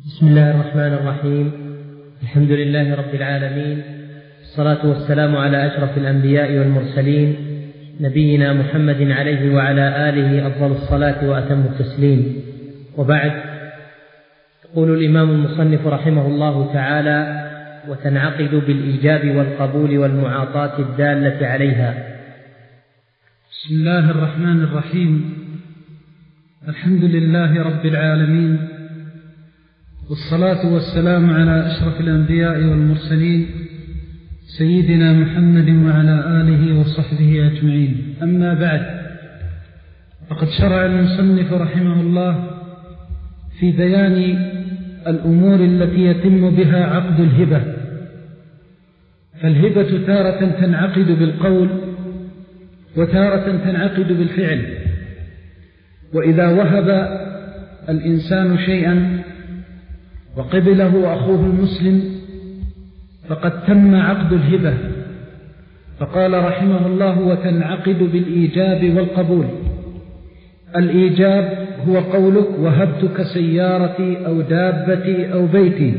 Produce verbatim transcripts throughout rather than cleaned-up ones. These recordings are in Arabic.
بسم الله الرحمن الرحيم. الحمد لله رب العالمين، الصلاة والسلام على أشرف الأنبياء والمرسلين، نبينا محمد عليه وعلى آله أفضل الصلاة وأتم التسليم، وبعد. يقول الإمام المصنف رحمه الله تعالى: وتنعقد بالإيجاب والقبول والمعاطاة الدالة عليها. بسم الله الرحمن الرحيم. الحمد لله رب العالمين، والصلاة والسلام على أشرف الأنبياء والمرسلين، سيدنا محمد وعلى آله وصحبه أجمعين. أما بعد، فقد شرع المصنف رحمه الله في بيان الأمور التي يتم بها عقد الهبة. فالهبة تارة تنعقد بالقول وتارة تنعقد بالفعل. وإذا وهب الإنسان شيئا وقبله أخوه المسلم فقد تم عقد الهبة. فقال رحمه الله: وتنعقد بالإيجاب والقبول. الإيجاب هو قولك: وهبتك سيارتي أو دابتي أو بيتي.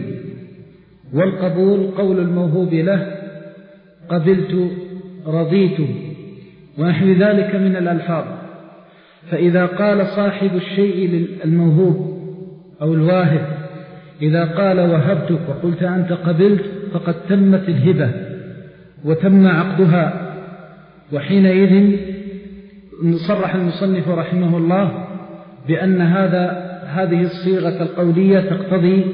والقبول قول الموهوب له: قبلت، رضيت، ونحو ذلك من الألفاظ. فإذا قال صاحب الشيء الموهوب أو الواهب، إذا قال وهبتك وقلت أنت قبلت، فقد تمت الهبة وتم عقدها. وحينئذ صرح المصنف رحمه الله بأن هذا هذه الصيغة القولية تقتضي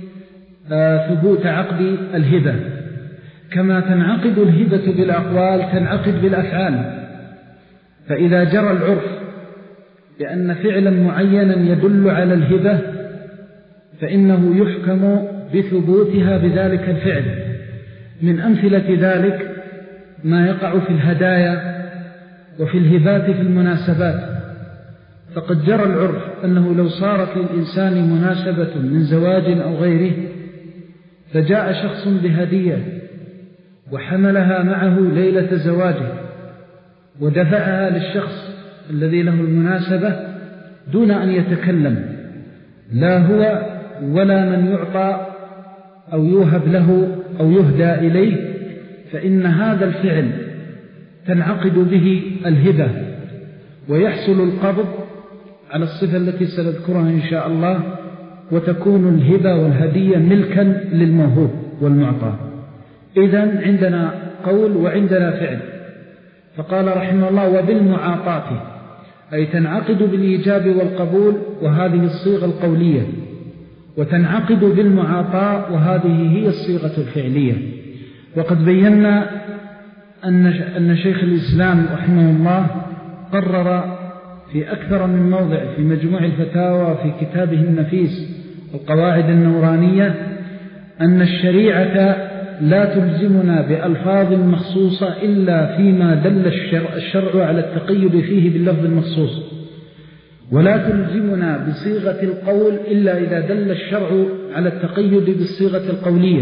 ثبوت عقد الهبة. كما تنعقد الهبة بالأقوال تنعقد بالأفعال. فإذا جرى العرف بأن فعلا معينا يدل على الهبة فإنه يحكم بثبوتها بذلك الفعل. من أمثلة ذلك ما يقع في الهدايا وفي الهبات في المناسبات. فقد جرى العرف أنه لو صارت للإنسان مناسبة من زواج أو غيره، فجاء شخص بهدية وحملها معه ليلة زواجه ودفعها للشخص الذي له المناسبة دون أن يتكلم، لا هو ولا من يعطى أو يوهب له أو يهدى إليه، فإن هذا الفعل تنعقد به الهبة ويحصل القبض على الصفة التي سنذكرها إن شاء الله، وتكون الهبة والهدية ملكا للموهوب والمعطى. إذن عندنا قول وعندنا فعل. فقال رحمه الله: وبالمعاطاة، أي تنعقد بالإيجاب والقبول، وهذه الصيغة القولية، وتنعقد بالمعاطاة، وهذه هي الصيغة الفعلية. وقد بينا أن أن شيخ الإسلام رحمه الله قرر في أكثر من موضع في مجموع الفتاوى في كتابه النفيس القواعد النورانية أن الشريعة لا تلزمنا بألفاظ مخصوصة إلا فيما دل الشرع, الشرع على التقيد فيه باللفظ المخصوص، ولا تلزمنا بصيغة القول إلا إذا دل الشرع على التقيد بالصيغة القولية.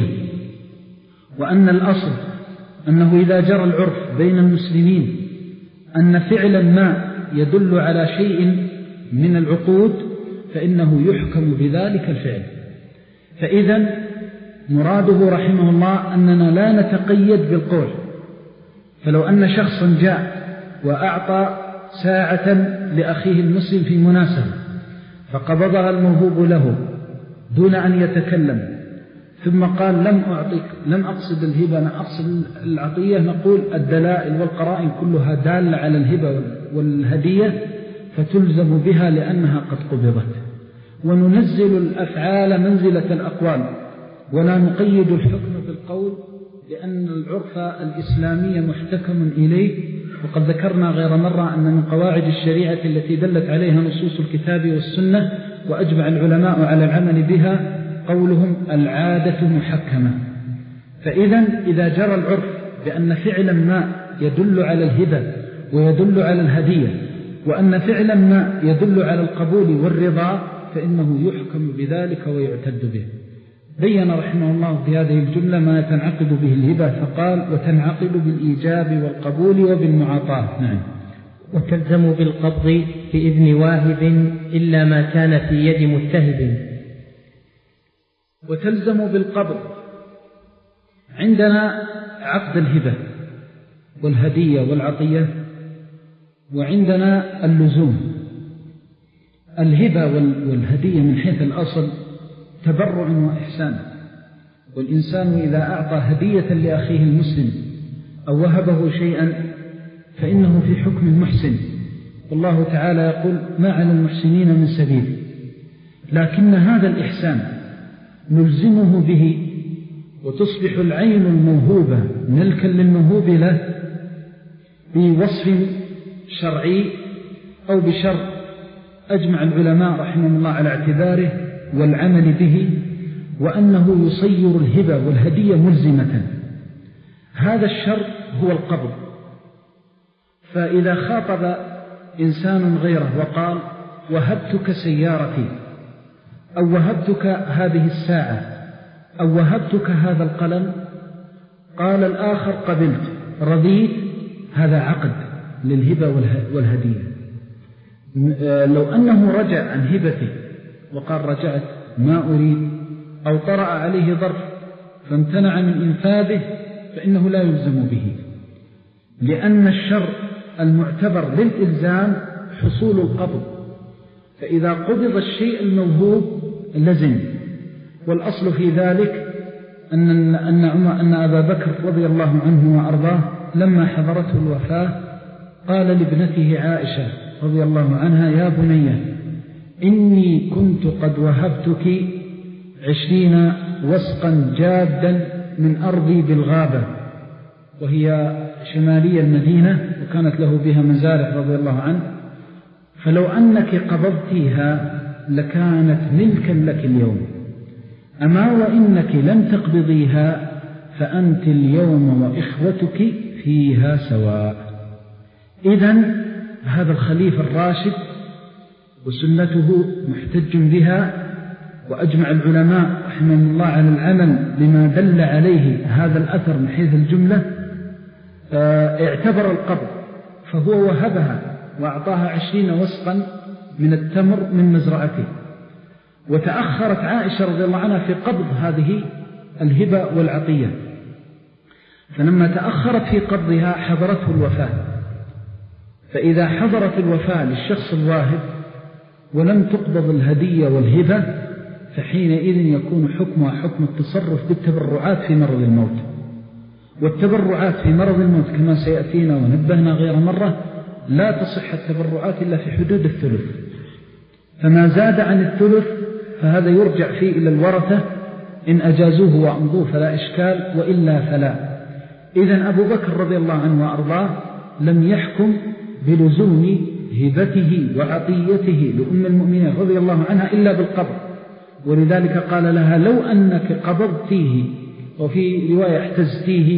وأن الأصل أنه إذا جرى العرف بين المسلمين أن فعلا ما يدل على شيء من العقود فإنه يحكم بذلك الفعل. فإذا مراده رحمه الله أننا لا نتقيد بالقول. فلو أن شخصا جاء وأعطى ساعة لأخيه المسلم في مناسبة فقبضها الموهوب له دون أن يتكلم، ثم قال لم أعطيك، لم أقصد الهبة، أنا أقصد العطية، نقول الدلائل والقرائن كلها دالة على الهبة والهدية فتلزم بها لأنها قد قبضت. وننزل الأفعال منزلة الأقوال ولا نقيد الحكم بالقول، لأن العرف الإسلامي محتكم إليه. وقد ذكرنا غير مرة أن من قواعد الشريعة التي دلت عليها نصوص الكتاب والسنة وأجمع العلماء على العمل بها قولهم: العادة محكمة. فإذا إذا جرى العرف بأن فعلا ما يدل على الهبة ويدل على الهدية، وأن فعلا ما يدل على القبول والرضا، فإنه يحكم بذلك ويعتد به. بين رحمه الله في هذه الجملة ما تنعقد به الهبة، فقال: وتنعقد بالإيجاب والقبول وبالمعاطاة. نعم. وتلزم بالقبض بإذن واهب إلا ما كان في يد متهب. وتلزم بالقبض. عندنا عقد الهبة والهدية والعطية، وعندنا اللزوم. الهبة والهدية من حيث الأصل تبرع وإحسان، والإنسان إذا أعطى هدية لأخيه المسلم أو وهبه شيئا فإنه في حكم المحسن، والله تعالى يقول ما على المحسنين من سبيل. لكن هذا الإحسان نلزمه به، وتصبح العين الموهوبة ملكا للموهوب له بوصف شرعي أو بشرع أجمع العلماء رحمهم الله على اعتباره والعمل به، وأنه يصير الهبة والهدية ملزمة. هذا الشرط هو القبض. فإذا خاطب إنسان غيره وقال وهبتك سيارتي، أو وهبتك هذه الساعة، أو وهبتك هذا القلم، قال الآخر قبلت رضيت، هذا عقد للهبة والهدية. لو أنه رجع عن هبته وقال رجعت ما أريد، أو طرأ عليه ظرف فامتنع من إنفاذه، فإنه لا يلزم به، لأن الشرط المعتبر للإلزام حصول القبض. فإذا قبض الشيء الموهوب لزم. والأصل في ذلك أن, أن, أن أبا بكر رضي الله عنه وأرضاه لما حضرته الوفاة قال لابنته عائشة رضي الله عنها يا بني إني كنت قد وهبتك عشرين وسقا جادا من أرضي بالغابة، وهي شمالية المدينة، وكانت له بها مزارع رضي الله عنه، فلو أنك قبضتيها لكانت ملكا لك اليوم، أما وإنك لم تقبضيها فأنت اليوم وإخوتك فيها سواء. إذن هذا الخليفة الراشد وسنته محتج بها، وأجمع العلماء رحمهم الله على العمل بما دل عليه هذا الأثر من حيث الجملة. اعتبر القبض، فهو وهبها وأعطاها عشرين وسقا من التمر من مزرعته. وتأخرت عائشة رضي الله عنها في قبض هذه الهبة والعطية، فلما تأخرت في قبضها حضرته الوفاة. فإذا حضرت الوفاة للشخص الواهب ولم تقبض الهدية والهبة، فحينئذ يكون حكمها حكم التصرف بالتبرعات في مرض الموت. والتبرعات في مرض الموت كما سيأتينا ونبهنا غير مرة لا تصح التبرعات إلا في حدود الثلث، فما زاد عن الثلث فهذا يرجع فيه إلى الورثة، إن أجازوه وأمضوه فلا إشكال، وإلا فلا. إذن أبو بكر رضي الله عنه وأرضاه لم يحكم بلزوم هبته وعطيته لأم المؤمنين رضي الله عنها إلا بالقبض، ولذلك قال لها لو أنك قبضتيه، وفي رواية احتزتيه،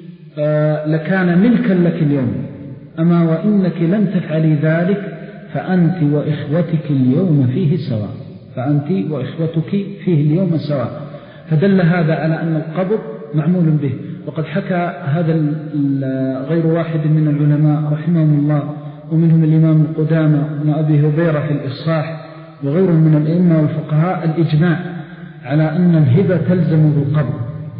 لكان ملكا لك اليوم، أما وإنك لم تفعلي ذلك فأنت وإخوتك اليوم فيه سواء، فأنت وإخوتك فيه اليوم سواء. فدل هذا على أن القبض معمول به. وقد حكى هذا غير واحد من العلماء رحمهم الله، ومنهم الإمام القدامى بن أبي هبيرة في الإصحاح، وغيرهم من الأئمة والفقهاء، الإجماع على أن الهبة تلزم بالقبض.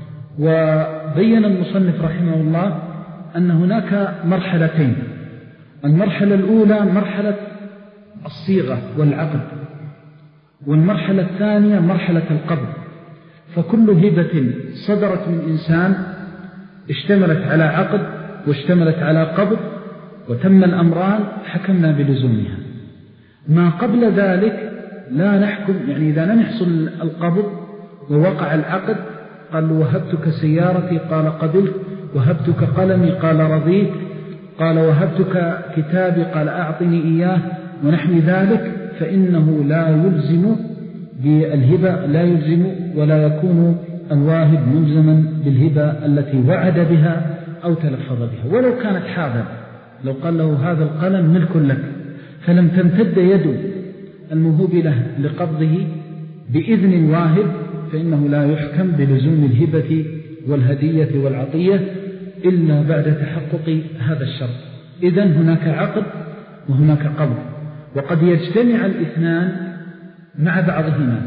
وبين المصنف رحمه الله أن هناك مرحلتين. المرحلة الأولى مرحلة الصيغة والعقد، والمرحلة الثانية مرحلة القبض. فكل هبة صدرت من إنسان اشتملت على عقد واشتملت على قبض وتم الأمران حكمنا بلزومها. ما قبل ذلك لا نحكم، يعني إذا لم يحصل القبض ووقع العقد، قال وهبتك سيارتي قال قبلت، وهبتك قلمي قال رضيت، قال وهبتك كتابي قال أعطني إياه، ونحو ذلك، فإنه لا يلزم بالهبة، لا يلزم ولا يكون الواهب ملزما بالهبة التي وعد بها أو تلفظ بها، ولو كانت حاضرة. لو قال له هذا القلم ملك لك، فلم تمتد يد الموهوب له لقبضه بإذن الواهب، فإنه لا يحكم بلزوم الهبة والهدية والعطية إلا بعد تحقق هذا الشرط. إذن هناك عقد وهناك قبض، وقد يجتمع الاثنان مع بعضهما.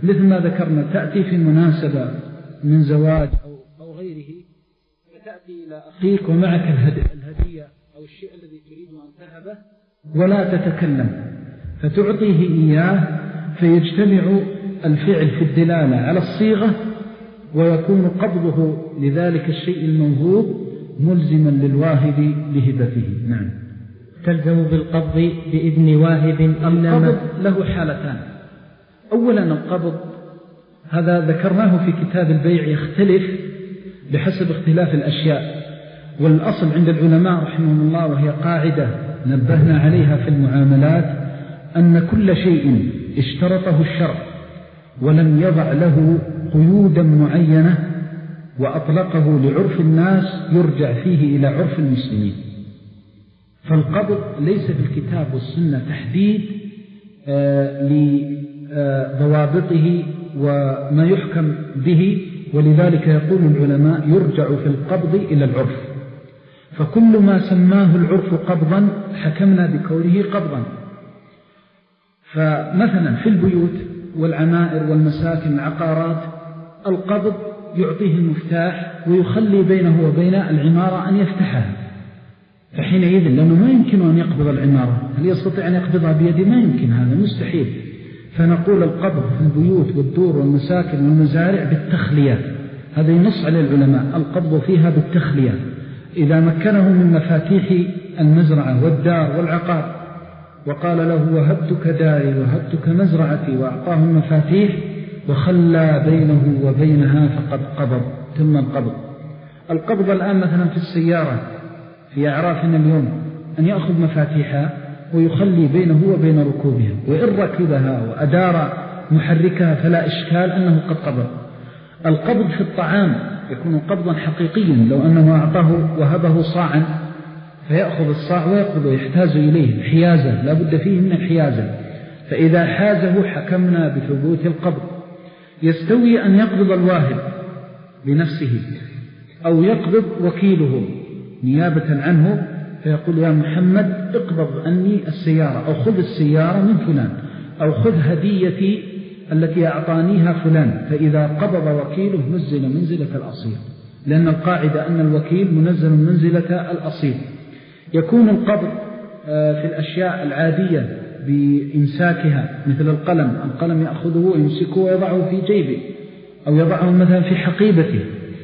مثل ما ذكرنا تأتي في مناسبة من زواج أو, أو غيره، فتأتي إلى أخيك ومعك الهدية أو الشيء الذي تريد أن تهبه ولا تتكلم، فتعطيه إياه فيجتمع الفعل في الدلالة على الصيغة، ويكون قبضه لذلك الشيء الموهوب ملزما للواهب لهبته. نعم. تلزم بالقبض بإذن واهب. القبض له حالتان. أولا القبض هذا ذكرناه في كتاب البيع يختلف بحسب اختلاف الأشياء، والأصل عند العلماء رحمهم الله وهي قاعدة نبهنا عليها في المعاملات أن كل شيء اشترطه الشرع ولم يضع له قيودا معينة وأطلقه لعرف الناس يرجع فيه إلى عرف المسلمين. فالقبض ليس في الكتاب والسنة تحديد لضوابطه وما يحكم به، ولذلك يقول العلماء يرجع في القبض إلى العرف، فكل ما سماه العرف قبضا حكمنا بكونه قبضا. فمثلا في البيوت والعمائر والمساكن العقارات القبض يعطيه المفتاح ويخلي بينه وبين العمارة أن يفتحها، فحينئذ لأنه ما يمكن أن يقبض العمارة، هل يستطيع أن يقبضها بيده؟ ما يمكن، هذا مستحيل. فنقول القبض في البيوت والدور والمساكن والمزارع بالتخلية، هذا ينص على العلماء القبض فيها بالتخلية. إذا مكنه من مفاتيح المزرعة والدار والعقار وقال له وهبتك داري وهبتك مزرعتي وأعطاه المفاتيح وخلى بينه وبينها فقد قبض، تم القبض. القبض الآن مثلا في السيارة في أعرافنا اليوم أن يأخذ مفاتيحها ويخلي بينه وبين ركوبها، وإن ركبها وأدار محركها فلا إشكال أنه قد قبض. القبض في الطعام يكون قبضا حقيقيا، لو أنه أعطاه وهبه صاعا فيأخذ الصاع ويقبض ويحتاز إليه حيازة، لا بد فيه من الحيازة، فإذا حازه حكمنا بثبوت القبض. يستوي أن يقبض الواهب بنفسه أو يقبض وكيله نيابة عنه فيقول يا محمد اقبض عني السيارة، أو خذ السيارة من فلان، أو خذ هديتي التي أعطانيها فلان، فإذا قبض وكيله نزل منزلة الأصيل، لأن القاعدة أن الوكيل منزل منزلة الأصيل. يكون القبض في الأشياء العادية بإمساكها مثل القلم، القلم يأخذه ويمسكه ويضعه في جيبه أو يضعه مثلا في حقيبته،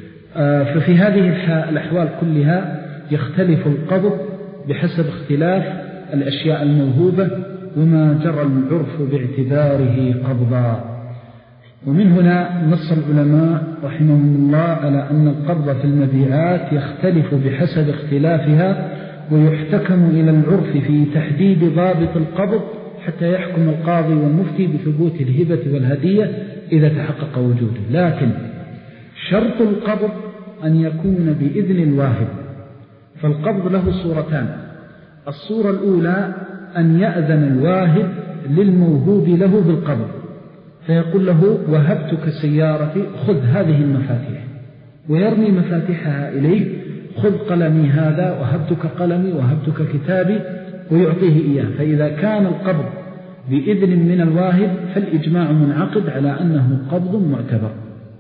ففي هذه الأحوال كلها يختلف القبض بحسب اختلاف الأشياء الموهوبة وما جرى العرف باعتباره قبضا. ومن هنا نص العلماء رحمهم الله على أن القبض في المبيعات يختلف بحسب اختلافها، ويحتكم إلى العرف في تحديد ضابط القبض حتى يحكم القاضي والمفتي بثبوت الهبة والهدية إذا تحقق وجوده. لكن شرط القبض أن يكون بإذن الواهب، فالقبض له صورتان. الصورة الأولى أن يأذن الواهب للموهوب له بالقبض، فيقول له وهبتك سيارتي خذ هذه المفاتيح، ويرمي مفاتيحها إليه، خذ قلمي هذا وهبتك قلمي وهبتك كتابي، ويعطيه إياه. فإذا كان القبض بإذن من الواهب فالإجماع منعقد على أنه قبض معتبر.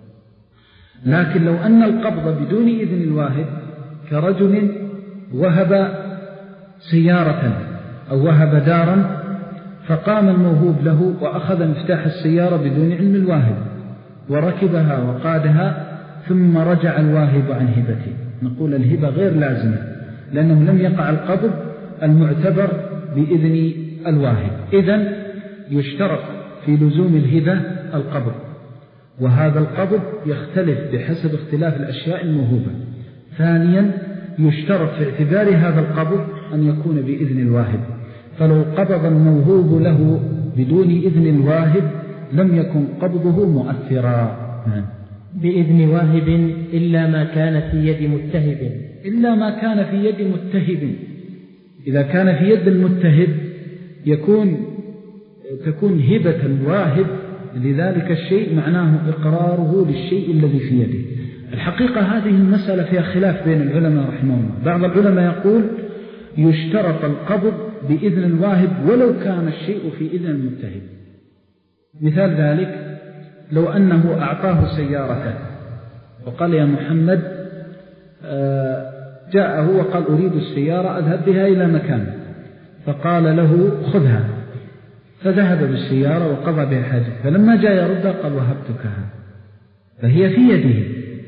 لكن لو أن القبض بدون إذن الواهب كرجل وهب سيارة أو وهب دارا، فقام الموهوب له وأخذ مفتاح السيارة بدون علم الواهب وركبها وقادها، ثم رجع الواهب عن هبته، نقول الهبة غير لازمة، لأنه لم يقع القبض المعتبر بإذن الواهب. إذن يشترط في لزوم الهبة القبض، وهذا القبض يختلف بحسب اختلاف الأشياء الموهوبة. ثانيا يشترط في اعتبار هذا القبض أن يكون بإذن الواهب، فلو قبض الموهوب له بدون إذن الواهب لم يكن قبضه مؤثرا. بإذن واهب إلا ما كان في يد متهب. إلا ما كان في يد متهب، إذا كان في يد المتهب يكون تكون هبة الواهب لذلك الشيء معناه إقراره للشيء الذي في يده. الحقيقة هذه المسألة فيها خلاف بين العلماء رحمه الله. بعض العلماء يقول يشترط القبض بإذن الواهب ولو كان الشيء في إذن المتهب. مثال ذلك لو أنه أعطاه سيارته وقال يا محمد جاءه وقال أريد السيارة أذهب بها إلى مكان، فقال له خذها، فذهب بالسيارة وقضى بها حاجة، فلما جاء يردها قال وهبتكها، فهي في يده.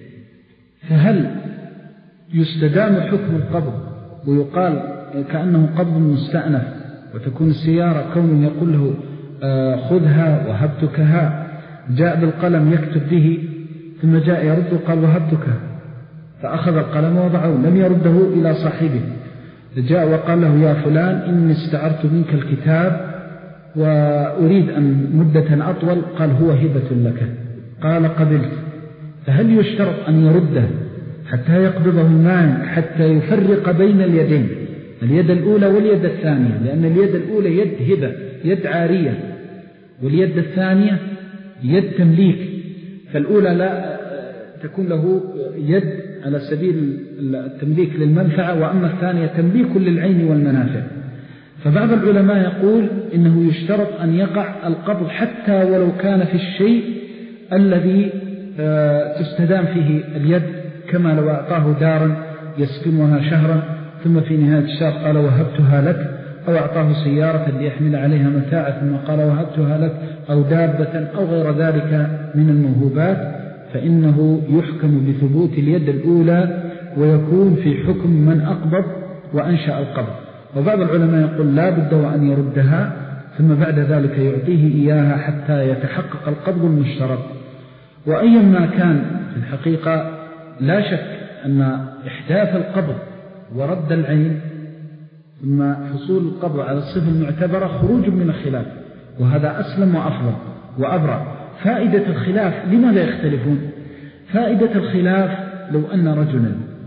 فهل يستدام حكم القبض ويقال كأنه قبض مستأنف وتكون السيارة كون يقول له خذها وهبتكها، جاء بالقلم يكتب به ثم جاء يرد قال وهبتكها، فأخذ القلم ووضعه لم يرده إلى صاحبه، جاء وقال له يا فلان إني استعرت منك الكتاب وأريد أن مدة أطول، قال هو هبة لك، قال قبلت. فهل يشترط أن يرده حتى يقبضه المانع حتى يفرق بين اليدين، اليد الأولى واليد الثانية، لأن اليد الأولى يد هبة يد عارية، واليد الثانية يد تمليك، فالأولى لا تكون له يد على سبيل التمليك للمنفعة، وأما الثانية تمليك للعين والمنافع. فبعض العلماء يقول إنه يشترط أن يقع القبض حتى ولو كان في الشيء الذي تستدام فيه اليد، كما لو أعطاه دارا يسكنها شهرا ثم في نهاية الشهر قال وهبتها لك، أو أعطاه سيارة ليحمل عليها متاعا ثم قال وهبتها لك، أو دابة أو غير ذلك من الموهوبات، فإنه يحكم بثبوت اليد الأولى ويكون في حكم من أقبض وأنشأ القبض. وبعض العلماء يقول لا بد وأن يردها ثم بعد ذلك يعطيه إياها حتى يتحقق القبض المشترط. وأيا ما كان في الحقيقة لا شك أن إحداث القبض ورد العين ثم حصول القبض على الصفة المعتبرة خروج من الخلاف، وهذا أسلم وأفضل وأبرع. فائدة الخلاف لماذا يختلفون؟ فائدة الخلاف لو أن رجلا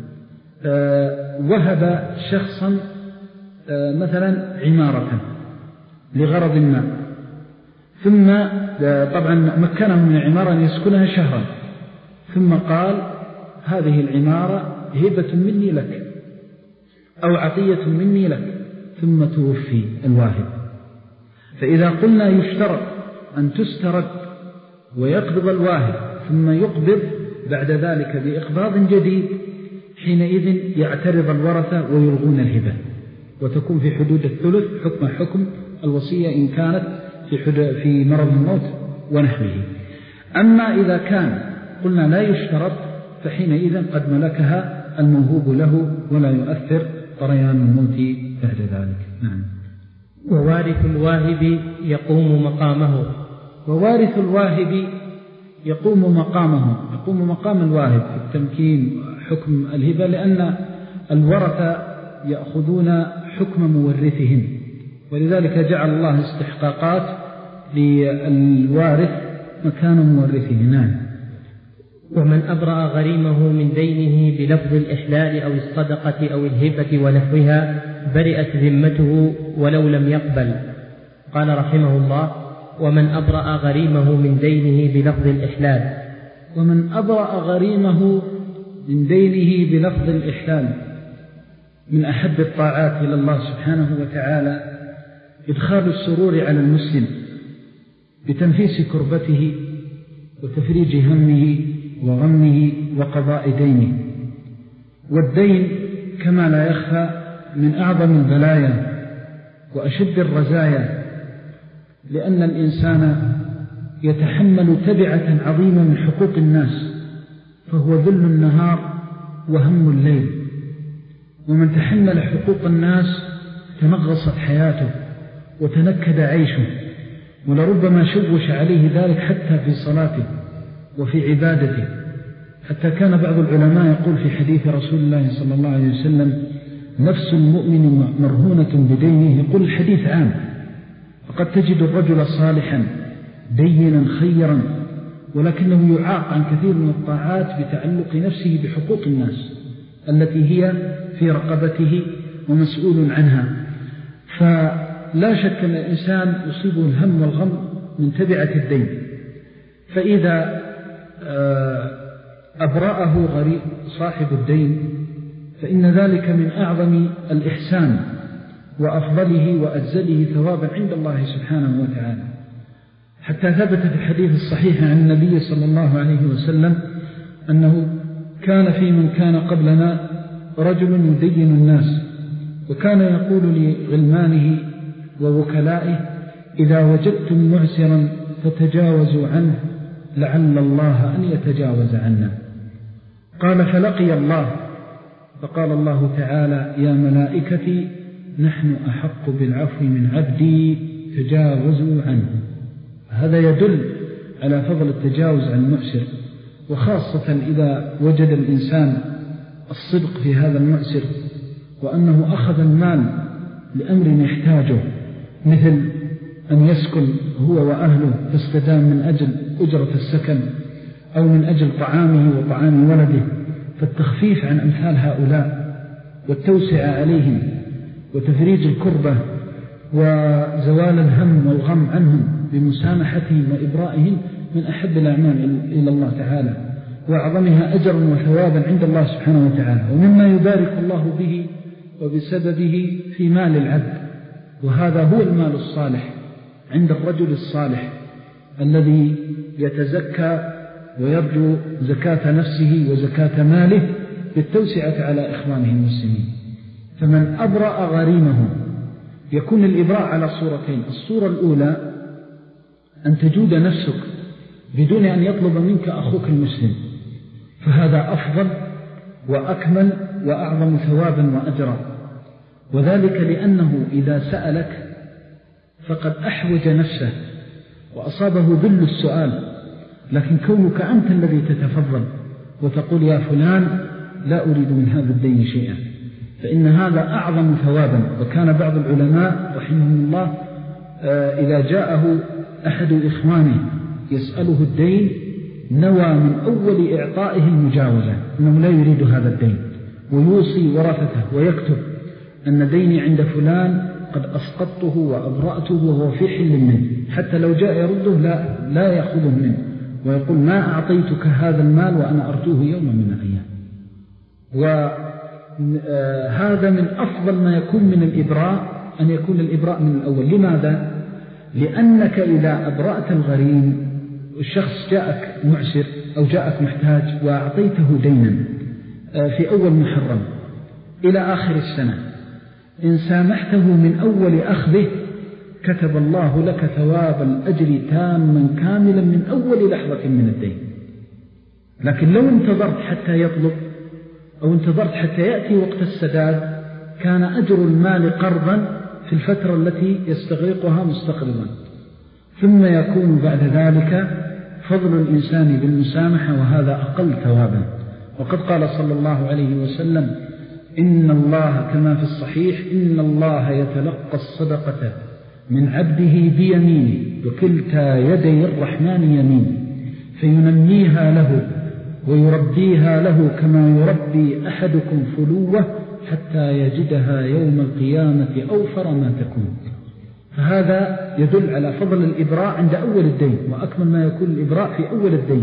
وهب شخصا مثلا عمارة لغرض ما، ثم طبعا مكنه من العمارة أن يسكنها شهرا، ثم قال هذه العمارة هبة مني لك أو عطية مني لك، ثم توفي الواهب. فإذا قلنا يشترط أن تسترد ويقبض الواهب ثم يقبض بعد ذلك بإقباض جديد، حينئذ يعترض الورثة ويلغون الهبة، وتكون في حدود الثلث حكم حكم الوصية إن كانت في, في مرض الموت ونحوه. أما إذا كان قلنا لا يشترط فحينئذ قد ملكها الموهوب له ولا يؤثر طريان الموت بعد ذلك. نعم. ووارث الواهب يقوم مقامه. ووارث الواهب يقوم مقامه، يقوم مقام الواهب في التمكين حكم الهبة، لأن الورثة يأخذون حكم مورثهم، ولذلك جعل الله استحقاقات للوارث مكان مورثه. نعم. ومن أبرأ غريمه من دينه بلفظ الإحلال أو الصدقة أو الهبة ونحوها برئت ذمته ولو لم يقبل. قال رحمه الله: ومن أبرأ غريمه من دينه بلفظ الإحلال. ومن أبرأ غريمه من دينه بلفظ الإحلال من أحب الطاعات إلى الله سبحانه وتعالى إدخال السرور على المسلم بتنفيس كربته وتفريج همه وغمه وقضاء دينه. والدين كما لا يخفى من أعظم البلايا وأشد الرزايا، لأن الإنسان يتحمل تبعة عظيمة من حقوق الناس، فهو ذل النهار وهم الليل. ومن تحمل حقوق الناس تنغصت حياته وتنكد عيشه، ولربما شوش عليه ذلك حتى في صلاته وفي عبادته، حتى كان بعض العلماء يقول في حديث رسول الله صلى الله عليه وسلم: نفس المؤمن مرهونة بدينه. يقول الحديث عام، فقد تجد الرجل صالحا دينا خيرا ولكنه يعاق عن كثير من الطاعات بتعلق نفسه بحقوق الناس التي هي في رقبته ومسؤول عنها. فلا شك أن الإنسان يصيبه الهم والغم من تبعة الدين، فإذا أبرأه غريب صاحب الدين فإن ذلك من أعظم الإحسان وأفضله وأجزله ثوابا عند الله سبحانه وتعالى، حتى ثبت في الحديث الصحيح عن النبي صلى الله عليه وسلم أنه كان في من كان قبلنا رجل يدين الناس، وكان يقول لغلمانه ووكلائه: إذا وجدتم معسرا فتجاوزوا عنه لعل الله أن يتجاوز عنا. قال: فلقي الله، فقال الله تعالى: يا ملائكتي نحن أحق بالعفو من عبدي تجاوزوا عنه. هذا يدل على فضل التجاوز عن المعسر، وخاصة إذا وجد الإنسان الصدق في هذا المعسر، وأنه أخذ المال لأمر يحتاجه، مثل أن يسكن هو وأهله فاستدام من أجل أجرة السكن أو من أجل طعامه وطعام ولده، فالتخفيف عن أمثال هؤلاء والتوسع عليهم وتفريج الكربة وزوال الهم والغم عنهم بمسامحتهم وإبرائهم من أحب الأعمال إلى الله تعالى، وأعظمها أجرا وثوابا عند الله سبحانه وتعالى، ومما يبارك الله به وبسببه في مال العبد. وهذا هو المال الصالح عند الرجل الصالح الذي يتزكى ويرجو زكاة نفسه وزكاة ماله بالتوسعة على إخوانه المسلمين. فمن أبرأ غريمه، يكون الإبراء على صورتين: الصورة الأولى أن تجود نفسك بدون أن يطلب منك أخوك المسلم، فهذا أفضل وأكمل وأعظم ثوابا وأجرا، وذلك لأنه إذا سألك فقد أحوج نفسه وأصابه ذل السؤال، لكن كونك أنت الذي تتفضل وتقول: يا فلان لا أريد من هذا الدين شيئا، فإن هذا أعظم ثوابا. وكان بعض العلماء رحمهم الله إذا جاءه أحد إخوانه يسأله الدين نوى من أول إعطائه المجاوزة، أنه لا يريد هذا الدين، ويوصي ورثته ويكتب أن ديني عند فلان قد أسقطته وأبرأته وهو في حل منه، حتى لو جاء يرده لا, لا يأخذه منه، ويقول: ما أعطيتك هذا المال وأنا أرجوه يوما من الأيام. وهذا من أفضل ما يكون من الإبراء، أن يكون الإبراء من الأول. لماذا؟ لأنك إذا أبرأت الغريم، الشخص جاءك معسر أو جاءك محتاج وأعطيته دينا في أول محرم إلى آخر السنة، إن سامحته من أول أخذه كتب الله لك ثواب الأجر تاما كاملا من أول لحظة من الدين. لكن لو انتظرت حتى يطلب أو انتظرت حتى يأتي وقت السداد، كان أجر المال قرضا في الفترة التي يستغرقها مستقرضا، ثم يكون بعد ذلك فضل الإنسان بالمسامحة، وهذا أقل ثوابا. وقد قال صلى الله عليه وسلم: إن الله كما في الصحيح إن الله يتلقى الصدقة من عبده بيمينه وكلتا يدي الرحمن يمين، فينميها له ويربيها له كما يربي أحدكم فلوه حتى يجدها يوم القيامة أوفر ما تكون. فهذا يدل على فضل الإبراء عند أول الدين، وأكمل ما يكون الإبراء في أول الدين.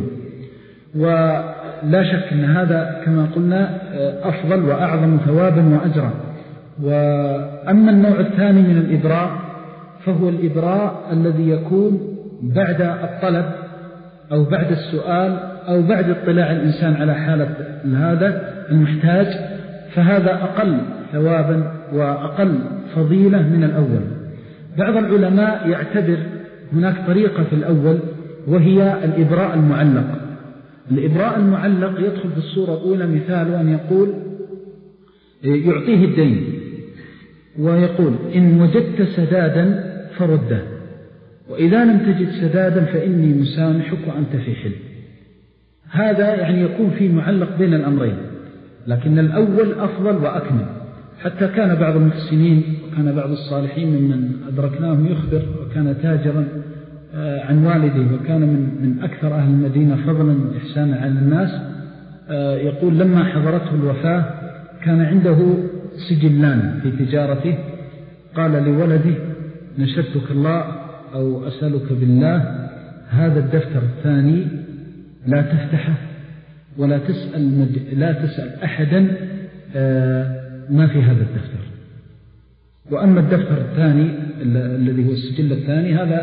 ولا شك أن هذا كما قلنا أفضل وأعظم ثوابا وأجرا. وأما النوع الثاني من الإبراء فهو الإبراء الذي يكون بعد الطلب أو بعد السؤال أو بعد اطلاع الإنسان على حالة هذا المحتاج، فهذا أقل ثوابا وأقل فضيلة من الأول. بعض العلماء يعتبر هناك طريقة في الأول، وهي الإبراء المعلق. الإبراء المعلق يدخل في الصورة الأولى، مثال أن يقول يعطيه الدين ويقول: إن وجدت سدادا فرده، وإذا لم تجد سدادا فإني مسامحك وأنت في حل. هذا يعني يكون فيه معلق بين الأمرين، لكن الأول أفضل وأكمل. حتى كان بعض المحسنين وكان بعض الصالحين ممن أدركناهم يخبر، وكان تاجرا عن والده، وكان من من أكثر أهل المدينة فضلا إحسانا على الناس، يقول: لما حضرته الوفاة كان عنده سجلان في تجارته، قال لولده: نشدتك الله أو أسألك بالله هذا الدفتر الثاني لا تفتحه ولا تسأل, مد... لا تسأل أحدا ما في هذا الدفتر، وأما الدفتر الثاني الذي هو السجل الثاني هذا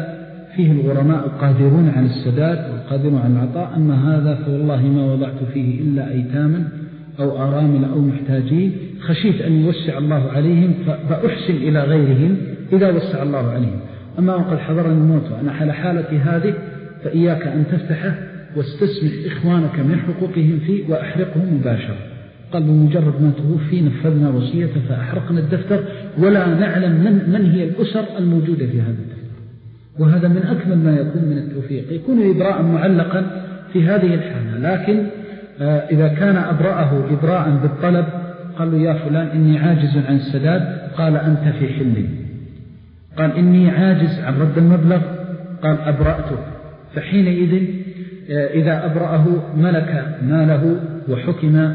فيه الغرماء القادرون على السداد والقادرون على العطاء، أما هذا فوالله ما وضعت فيه إلا أيتاما أو أرامل أو محتاجين خشيت أن يوسع الله عليهم فأحسن إلى غيرهم إذا وسع الله عليهم. أما وقد حضرني الموت وأنا على حالتي هذه فإياك أن تفتحه واستسمح إخوانك من حقوقهم فيه وأحرقهم مباشرة. قال بمجرد ما توفي نفذنا وصيته فأحرقنا الدفتر ولا نعلم من, من هي الأسر الموجودة في هذا الدفتر. وهذا من أكمل ما يكون من التوفيق، يكون إبراء معلقا في هذه الحالة. لكن إذا كان أبرأه إبراء بالطلب قال له يا فلان إني عاجز عن السداد، قال أنت في حل. قال إني عاجز عن رد المبلغ، قال أبرأته. فحينئذ إذا أبرأه ملك ماله وحكم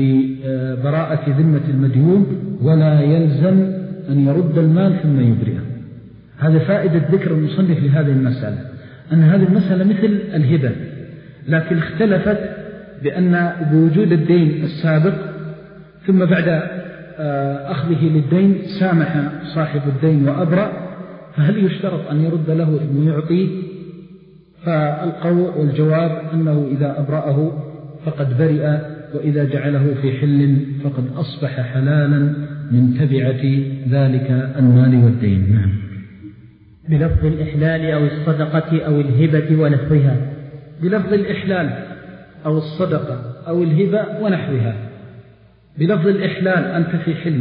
ببراءة ذمة المديون ولا يلزم أن يرد المال ثم يبرئه. هذا فائدة ذكر المصنف لهذه المسألة، أن هذه المسألة مثل الهبة، لكن اختلفت بأن بوجود الدين السابق ثم بعد أخذه للدين سامح صاحب الدين وأبرأ، فهل يشترط أن يرد له ثم يعطيه؟ فالقول والجواب أنه إذا أبرأه فقد برئ، وإذا جعله في حل فقد أصبح حلالا من تبعة ذلك المال والدين. نعم. بلفظ الإحلال أو الصدقة أو الهبة ونحوها. بلفظ الإحلال أو الصدقة أو الهبة ونحوها. بلفظ الإحلال أنت في حل،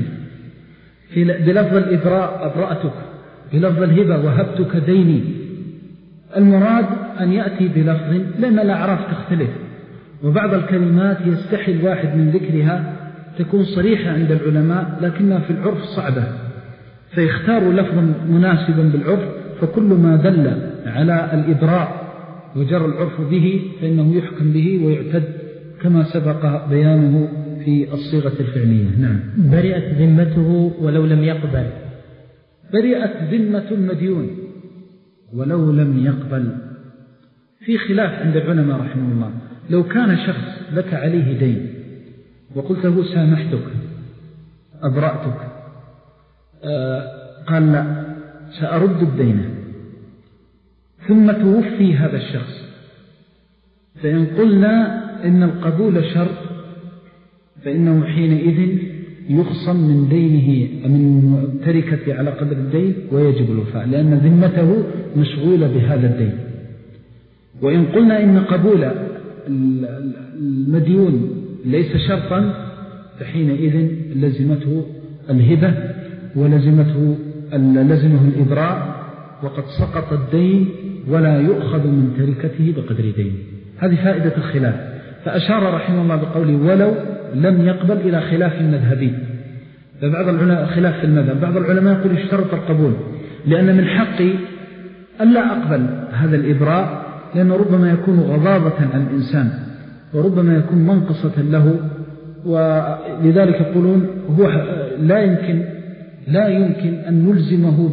بلفظ الإبراء أبرأتك، بلفظ الهبة وهبتك ديني. المراد أن يأتي بلفظ لما الأعراف تختلف، وبعض الكلمات يستحي الواحد من ذكرها تكون صريحة عند العلماء لكنها في العرف صعبة، فيختار لفظا مناسبا بالعرف، فكل ما دل على الإبراء وجرى العرف به فإنه يحكم به ويعتد كما سبق بيانه في الصيغة الفعلية. نعم. برئت ذمته ولو لم يقبل. برئت ذمة المديون ولو لم يقبل. في خلاف عند العلماء رحمه الله، لو كان شخص لك عليه دين وقلت له سامحتك أبرأتك، آه قال لا سأرد الدين، ثم توفي هذا الشخص، فإن قلنا إن القبول شرط فإنه حينئذ يخصم من دينه من تركته على قدر الدين ويجب الوفاء، لأن ذمته مشغولة بهذا الدين. وإن قلنا إن قبول المديون ليس شرطا فحينئذ لزمته الهبة ولزمته لزمه الإبراء، وقد سقط الدين ولا يؤخذ من تركته بقدر دين. هذه فائدة الخلاف. فأشار رحمه الله بقوله ولو لم يقبل إلى خلاف المذهبي، فبعض العلماء خلاف في المذهب، بعض العلماء يقول اشترط القبول، لأن من حقي ألا أقبل هذا الإبراء، لأنه ربما يكون غضاضة عن الإنسان وربما يكون منقصة له، ولذلك يقولون هو لا يمكن لا يمكن أن نلزمه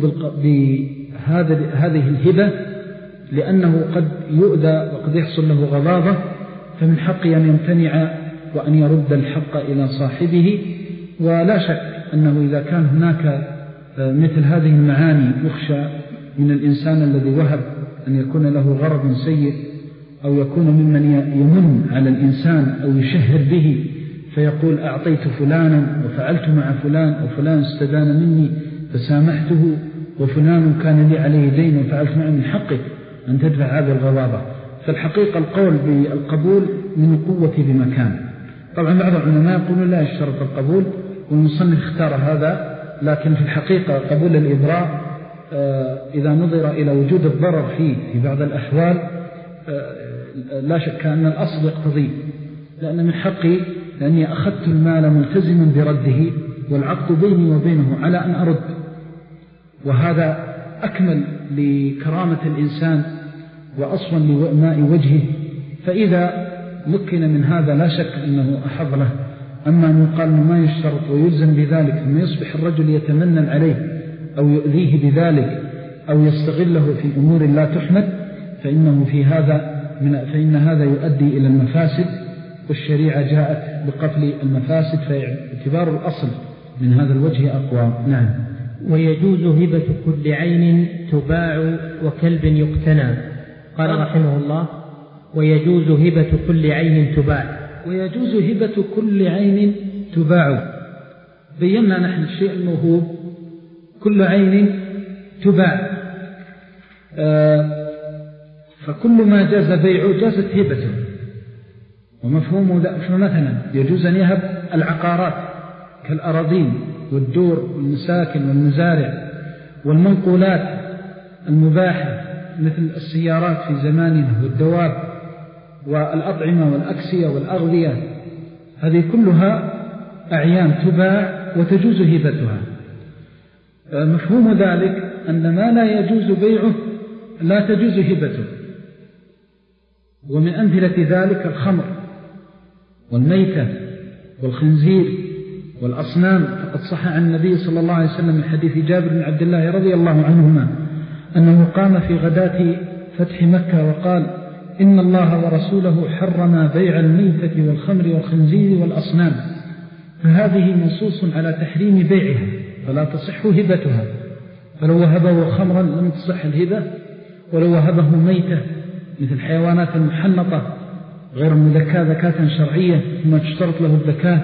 بهذه الهبة لأنه قد يؤذى وقد يحصل له غضاضة، فمن حقه أن يمتنع وأن يرد الحق إلى صاحبه. ولا شك أنه إذا كان هناك مثل هذه المعاني يخشى من الإنسان الذي وهب أن يكون له غرض سيء، أو يكون ممن يمن على الإنسان أو يشهر به فيقول أعطيت فلانا وفعلت مع فلان وفلان استدان مني فسامحته وفلان كان لي عليه دين وفعلت معه، من حقك أن تدفع هذه الغضابة. فالحقيقة القول بالقبول من القوة بمكان. طبعا بعض العلماء يقولون لا يشترط القبول، والمصنف اختار هذا، لكن في الحقيقة قبول الإبراء إذا نظر إلى وجود الضرر فيه في بعض الأحوال لا شك أن الأصل يقتضي، لأن من حقي لأني أخذت المال ملتزما برده والعقد بيني وبينه على أن أرد، وهذا أكمل لكرامة الإنسان وأصلا لماء وجهه. فإذا مكن من هذا لا شك أنه أحظ له. أما أن يقال ما يشترط ويلزم بذلك ثم يصبح الرجل يتمنن عليه أو يؤذيه بذلك أو يستغله في أمور لا تحمد، فإنه في هذا من فإن هذا يؤدي إلى المفاسد، والشريعة جاءت بقتل المفاسد، فاعتبار الأصل من هذا الوجه أقوى. نعم. ويجوز هبة كل عين تباع وكلب يقتنى. قال رحمه الله: ويجوز هبة كل عين تباع. ويجوز هبة كل عين تباع. بينا نحن الشيء الموهوب كل عين تباع، آه فكل ما جاز بيعه جازت هبته. ومفهومه مثلا يجوز أن يهب العقارات كالأراضين والدور والمساكن والمزارع والمنقولات المباحة مثل السيارات في زماننا والدواب والأطعمة والأكسية والأغذية، هذه كلها أعيان تباع وتجوز هبتها. مفهوم ذلك أن ما لا يجوز بيعه لا تجوز هبته. ومن أمثلة ذلك الخمر والميتة والخنزير والأصنام. فقد صح عن النبي صلى الله عليه وسلم من حديث جابر بن عبد الله رضي الله عنهما أنه قام في غداة فتح مكة وقال: إن الله ورسوله حرم بيع الميتة والخمر والخنزير والأصنام. فهذه منصوص على تحريم بيعها فلا تصح هبتها. فلو وهبه خمرا لم تصح الهبة، ولو وهبه ميتة مثل الحيوانات المحنطة غير المذكاة زكاة شرعية ثم تشترط له الزكاة،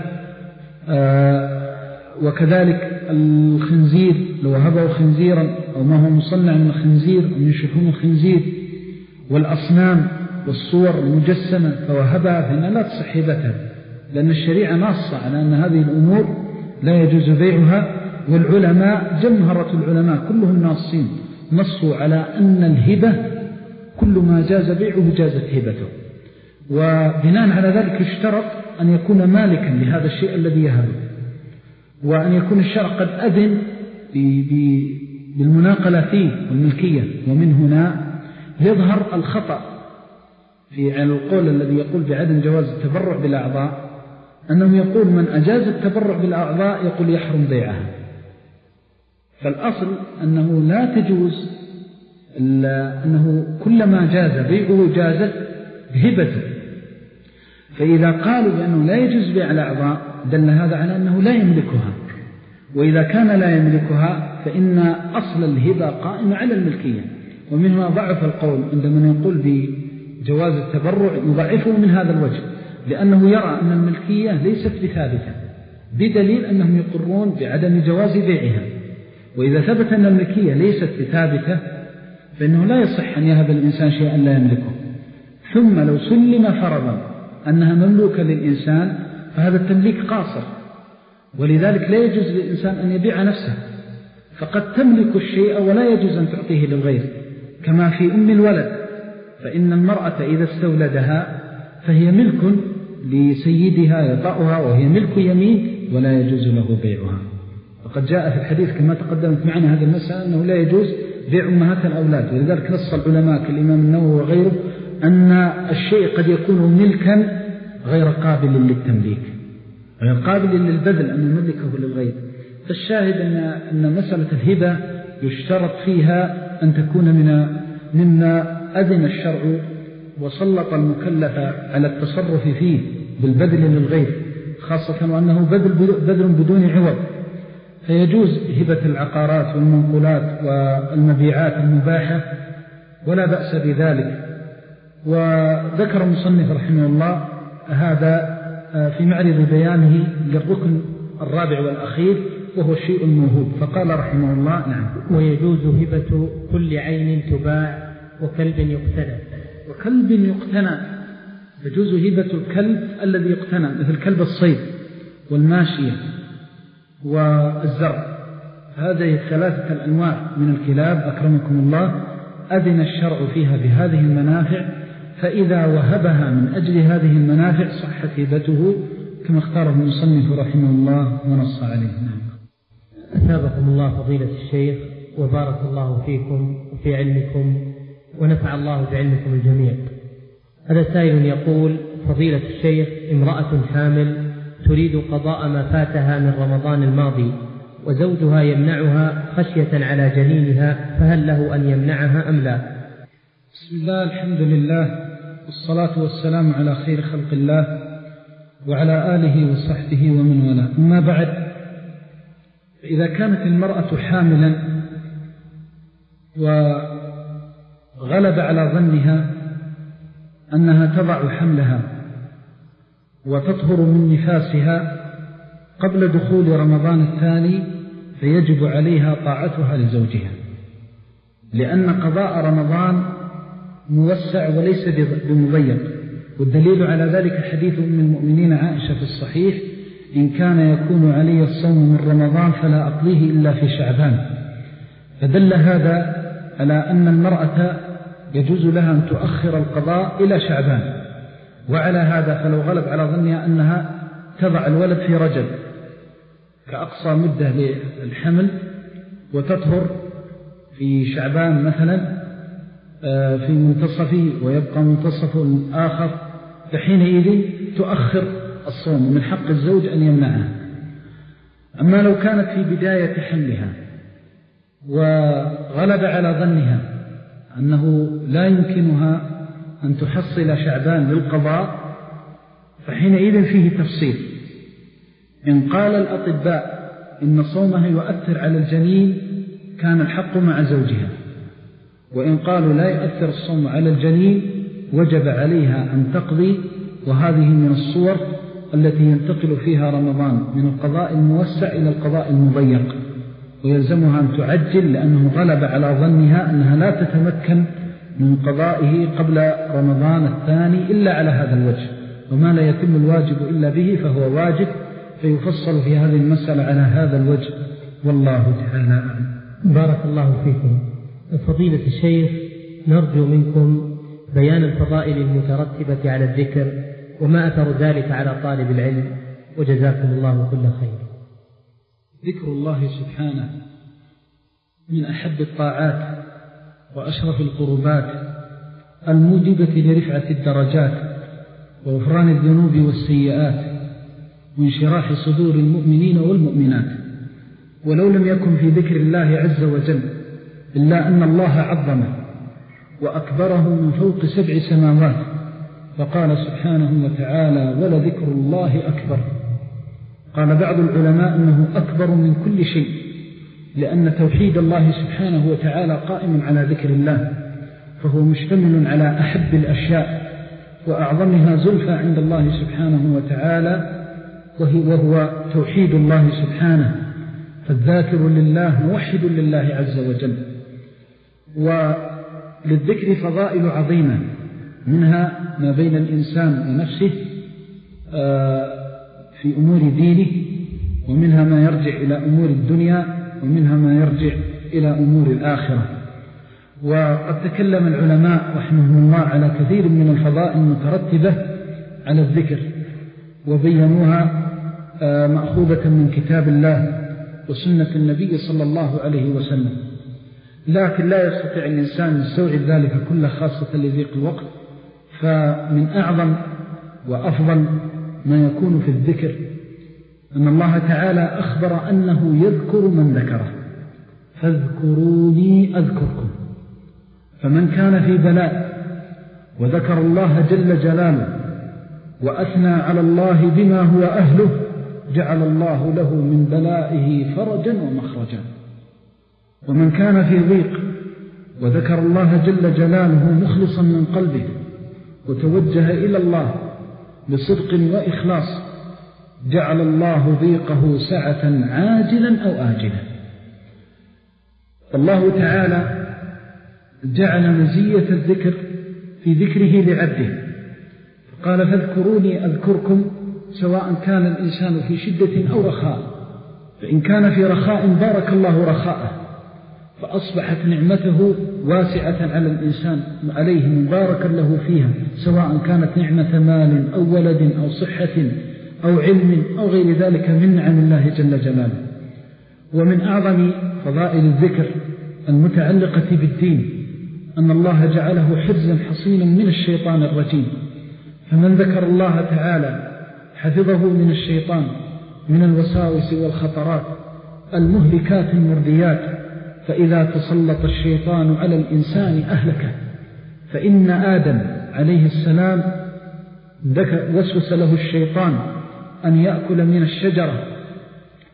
آه وكذلك الخنزير لو وهبه خنزيرا أو ما هو مصنع من الخنزير أو من شحوم الخنزير، والأصنام والصور المجسمة فوهبها فإنها لا تصح هبتها، لأن الشريعة ناصة على أن هذه الأمور لا يجوز بيعها. والعلماء جمهرة العلماء كلهم ناصين نصوا على أن الهبة كل ما جاز بيعه جازت هبته. وبناء على ذلك يشترط أن يكون مالكا لهذا الشيء الذي يهبه، وأن يكون الشرع قد أذن بالمناقلة فيه والملكية. ومن هنا يظهر الخطأ في القول الذي يقول بعدم جواز التبرع بالأعضاء، أنه يقول من أجاز التبرع بالأعضاء يقول يحرم بيعها. فالأصل أنه لا تجوز، أنه كلما جاز بيعه جازت بهبته. فإذا قالوا بأنه لا يجوز بيع الأعضاء دل هذا على أنه لا يملكها، وإذا كان لا يملكها فإن أصل الهبة قائم على الملكية. ومن هنا ضعف القول عندما يقول بجواز التبرع يضعفه من هذا الوجه، لأنه يرى أن الملكية ليست بثابتة، بدليل أنهم يقرون بعدم جواز بيعها. وإذا ثبت أن الملكية ليست بثابتة فإنه لا يصح أن يهب الإنسان شيئا لا يملكه. ثم لو سلم فرضا أنها مملوكة للإنسان فهذا التمليك قاصر، ولذلك لا يجوز للإنسان أن يبيع نفسه، فقد تملك الشيء ولا يجوز أن تعطيه للغير. كما في أم الولد، فإن المرأة إذا استولدها فهي ملك لسيدها يطأها وهي ملك يمين ولا يجوز له بيعها. وقد جاء في الحديث كما تقدمت معنا هذه المسألة أنه لا يجوز بيع أمهات الأولاد. ولذلك نص العلماء كالإمام النووي وغيره أن الشيء قد يكون ملكا غير قابل للتمليك، غير قابل للبذل أن يملكه للغير. فالشاهد أن, أن مسألة الهبة يشترط فيها أن تكون من مما أذن الشرع وسلط المكلف على التصرف فيه بالبذل للغير، خاصة وأنه بذل بدون عوض. فيجوز هبة العقارات والمنقولات والمبيعات المباحة ولا بأس بذلك. وذكر المصنف رحمه الله هذا في معرض بيانه للركن الرابع والأخير وهو الشيء الموهوب، فقال رحمه الله: نعم. ويجوز هبة كل عين تباع وكلب يقتنى. وكلب يقتنى يجوز هبة الكلب الذي يقتنى، مثل كلب الصيد والماشية والزرع. هذه الثلاثة الأنواع من الكلاب أكرمكم الله أذن الشرع فيها بهذه المنافع، فإذا وهبها من أجل هذه المنافع صحت هبته كما اختاره المصنف رحمه الله ونص عليه. نعم. أثابكم الله فضيلة الشيخ وبارك الله فيكم وفي علمكم ونفع الله بعلمكم الجميع. هذا سائل يقول: فضيلة الشيخ، امرأة حامل تريد قضاء ما فاتها من رمضان الماضي وزوجها يمنعها خشية على جنينها، فهل له أن يمنعها أم لا؟ بسم الله، الحمد لله، والصلاة والسلام على خير خلق الله وعلى آله وصحبه ومن والاه. أما بعد، إذا كانت المرأة حاملا وغلب على ظنها أنها تضع حملها وتطهر من نفاسها قبل دخول رمضان الثاني، فيجب عليها طاعتها لزوجها، لأن قضاء رمضان موسع وليس بمضيق. والدليل على ذلك حديث أم المؤمنين عائشة في الصحيح: إن كان يكون علي الصوم من رمضان فلا أقضيه إلا في شعبان. فدل هذا على أن المرأة يجوز لها أن تؤخر القضاء إلى شعبان. وعلى هذا فلو غلب على ظنها أنها تضع الولد في رجب كأقصى مدة للحمل وتطهر في شعبان مثلا في منتصفه ويبقى منتصف آخر، فحينئذ تؤخر الصوم، من حق الزوج أن يمنعها. أما لو كانت في بداية حملها وغلب على ظنها أنه لا يمكنها أن تحصل شعبان للقضاء، فحينئذ فيه تفصيل. إن قال الأطباء إن صومها يؤثر على الجنين كان الحق مع زوجها، وإن قالوا لا يؤثر الصوم على الجنين وجب عليها أن تقضي. وهذه من الصور التي ينتقل فيها رمضان من القضاء الموسع إلى القضاء المضيق، ويلزمها أن تعجل لأنه غلب على ظنها أنها لا تتمكن من قضائه قبل رمضان الثاني إلا على هذا الوجه، وما لا يتم الواجب إلا به فهو واجب، فيفصل في هذه المسألة على هذا الوجه، والله تعالى أعلم. بارك الله فيكم. فضيلة الشيخ، نرجو منكم بيان الفضائل المترتبة على الذكر وما أثر ذلك على طالب العلم، وجزاكم الله كل خير. ذكر الله سبحانه من أحب الطاعات وأشرف القربات الموجبة لرفعة الدرجات وغفران الذنوب والسيئات وانشراح صدور المؤمنين والمؤمنات. ولو لم يكن في ذكر الله عز وجل إلا أن الله عظمه وأكبره من فوق سبع سماوات، فقال سبحانه وتعالى: ولذكر الله أكبر. قال بعض العلماء أنه أكبر من كل شيء، لأن توحيد الله سبحانه وتعالى قائم على ذكر الله، فهو مشتمل على أحب الأشياء وأعظمها زلفى عند الله سبحانه وتعالى، وهو توحيد الله سبحانه. فالذاكر لله موحد لله عز وجل. وللذكر فضائل عظيمة، منها ما بين الإنسان ونفسه في أمور دينه، ومنها ما يرجع إلى أمور الدنيا، ومنها ما يرجع إلى أمور الآخرة. وقد تكلم العلماء رحمهم الله على كثير من الفضائل المترتبة على الذكر، وبينوها مأخوذة من كتاب الله وسنة النبي صلى الله عليه وسلم، لكن لا يستطيع الإنسان يستوعب ذلك كله خاصة لضيق الوقت. فمن أعظم وأفضل ما يكون في الذكر أن الله تعالى أخبر أنه يذكر من ذكره، فاذكروني أذكركم. فمن كان في بلاء وذكر الله جل جلاله وأثنى على الله بما هو أهله، جعل الله له من بلائه فرجا ومخرجا. ومن كان في ضيق وذكر الله جل جلاله مخلصا من قلبه وتوجه إلى الله بصدق وإخلاص، جعل الله ضيقه سعة عاجلا أو آجلا. الله تعالى جعل مزية الذكر في ذكره لعبده، قال: فاذكروني أذكركم، سواء كان الإنسان في شدة أو رخاء. فإن كان في رخاء بارك الله رخاءه، فأصبحت نعمته واسعة على الإنسان عليه مباركا له فيها، سواء كانت نعمة مال أو ولد أو صحة أو علم أو غير ذلك من نعم الله جل جلاله. ومن أعظم فضائل الذكر المتعلقة بالدين أن الله جعله حرزا حصينا من الشيطان الرجيم، فمن ذكر الله تعالى حفظه من الشيطان، من الوساوس والخطرات المهلكات المرديات. فإذا تسلط الشيطان على الإنسان أهلكه. فإن آدم عليه السلام وسوس له الشيطان أن يأكل من الشجرة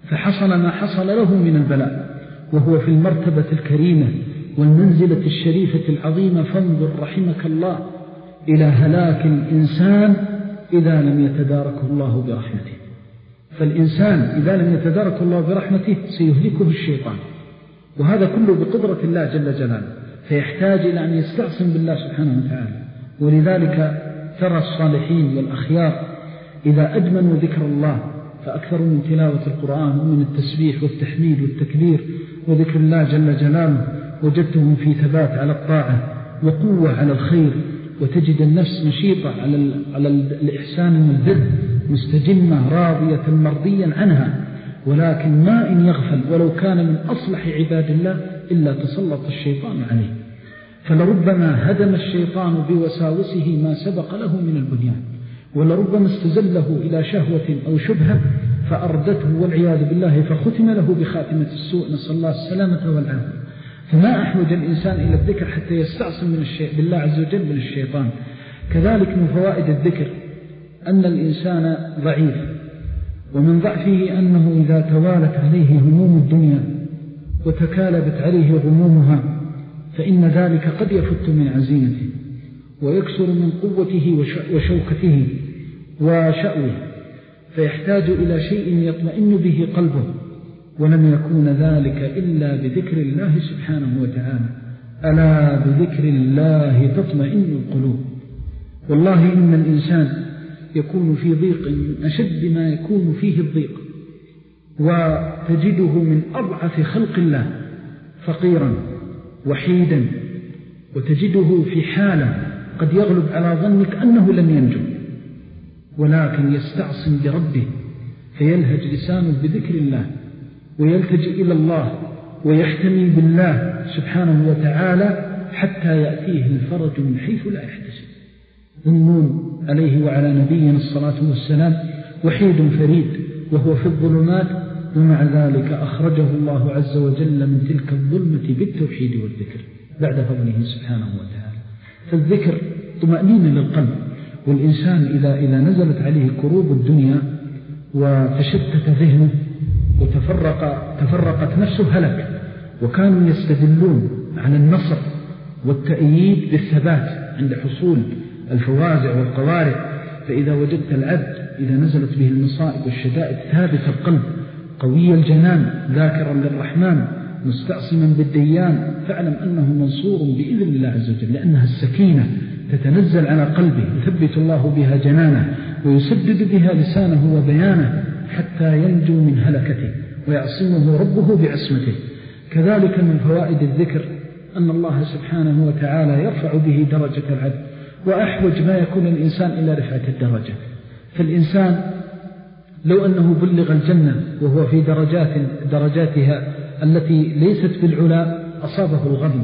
فحصل ما حصل له من البلاء وهو في المرتبة الكريمة والمنزلة الشريفة العظيمة. فانظر رحمك الله إلى هلاك الإنسان إذا لم يتداركه الله برحمته. فالإنسان إذا لم يتداركه الله برحمته سيهلكه الشيطان، وهذا كله بقدرة الله جل جلاله، فيحتاج إلى أن يستعصم بالله سبحانه وتعالى. ولذلك ترى الصالحين والأخيار إذا أدمنوا ذكر الله فأكثروا من تلاوة القرآن ومن التسبيح والتحميد والتكبير وذكر الله جل جلاله، وجدتهم في ثبات على الطاعة وقوة على الخير، وتجد النفس نشيطة على, على الإحسان والبر، مستجمة راضية مرضيا عنها. ولكن ما إن يغفل ولو كان من أصلح عباد الله إلا تسلط الشيطان عليه، فلربما هدم الشيطان بوساوسه ما سبق له من البنيان، ولربما استزله إلى شهوة أو شبهة فأردته والعياذ بالله، فختم له بخاتمة السوء، نسأل الله السلامة والعافية. فما أحوج الإنسان إلى الذكر حتى يستعصم من الشيء بالله عز وجل من الشيطان. كذلك من فوائد الذكر أن الإنسان ضعيف، ومن ضعفه أنه إذا توالت عليه هموم الدنيا وتكالبت عليه غمومها فإن ذلك قد يفت من عزيمته ويكسر من قوته وشوكته وشأوه، فيحتاج إلى شيء يطمئن به قلبه، ولم يكون ذلك إلا بذكر الله سبحانه وتعالى. ألا بذكر الله تطمئن القلوب. والله إن الإنسان يكون في ضيق أشد ما يكون فيه الضيق، وتجده من أضعف خلق الله فقيرا وحيدا، وتجده في حالة قد يغلب على ظنك أنه لن ينجو، ولكن يستعصم بربه فيلهج لسانه بذكر الله ويلتجئ إلى الله ويحتمي بالله سبحانه وتعالى حتى يأتيه الفرج من حيث لا يحتسب. ذنون عليه وعلى نبينا الصلاة والسلام وحيد فريد وهو في الظلمات، ومع ذلك أخرجه الله عز وجل من تلك الظلمة بالتوحيد والذكر بعد فضله سبحانه وتعالى. فالذكر طمأنينة للقلب، والإنسان إذا, إذا نزلت عليه كروب الدنيا وتشتت ذهنه وتفرق تفرقت نفسه هلك. وكانوا يستدلون على النصر والتأييد بالثبات عند حصول الفوازع والقوارع. فإذا وجدت العبد إذا نزلت به المصائب والشدائد ثابت القلب قوي الجنان ذاكرا للرحمن مستعصما بالديان، فاعلم أنه منصور بإذن الله عز وجل، لأنها السكينة تتنزل على قلبه يثبت الله بها جنانه ويسدد بها لسانه وبيانه حتى ينجو من هلكته ويعصمه ربه بعصمته. كذلك من فوائد الذكر أن الله سبحانه وتعالى يرفع به درجة العبد، وأحوج ما يكون الإنسان إلى رفعة الدرجة. فالإنسان لو أنه بلغ الجنة وهو في درجات درجاتها التي ليست بالعلا أصابه الغم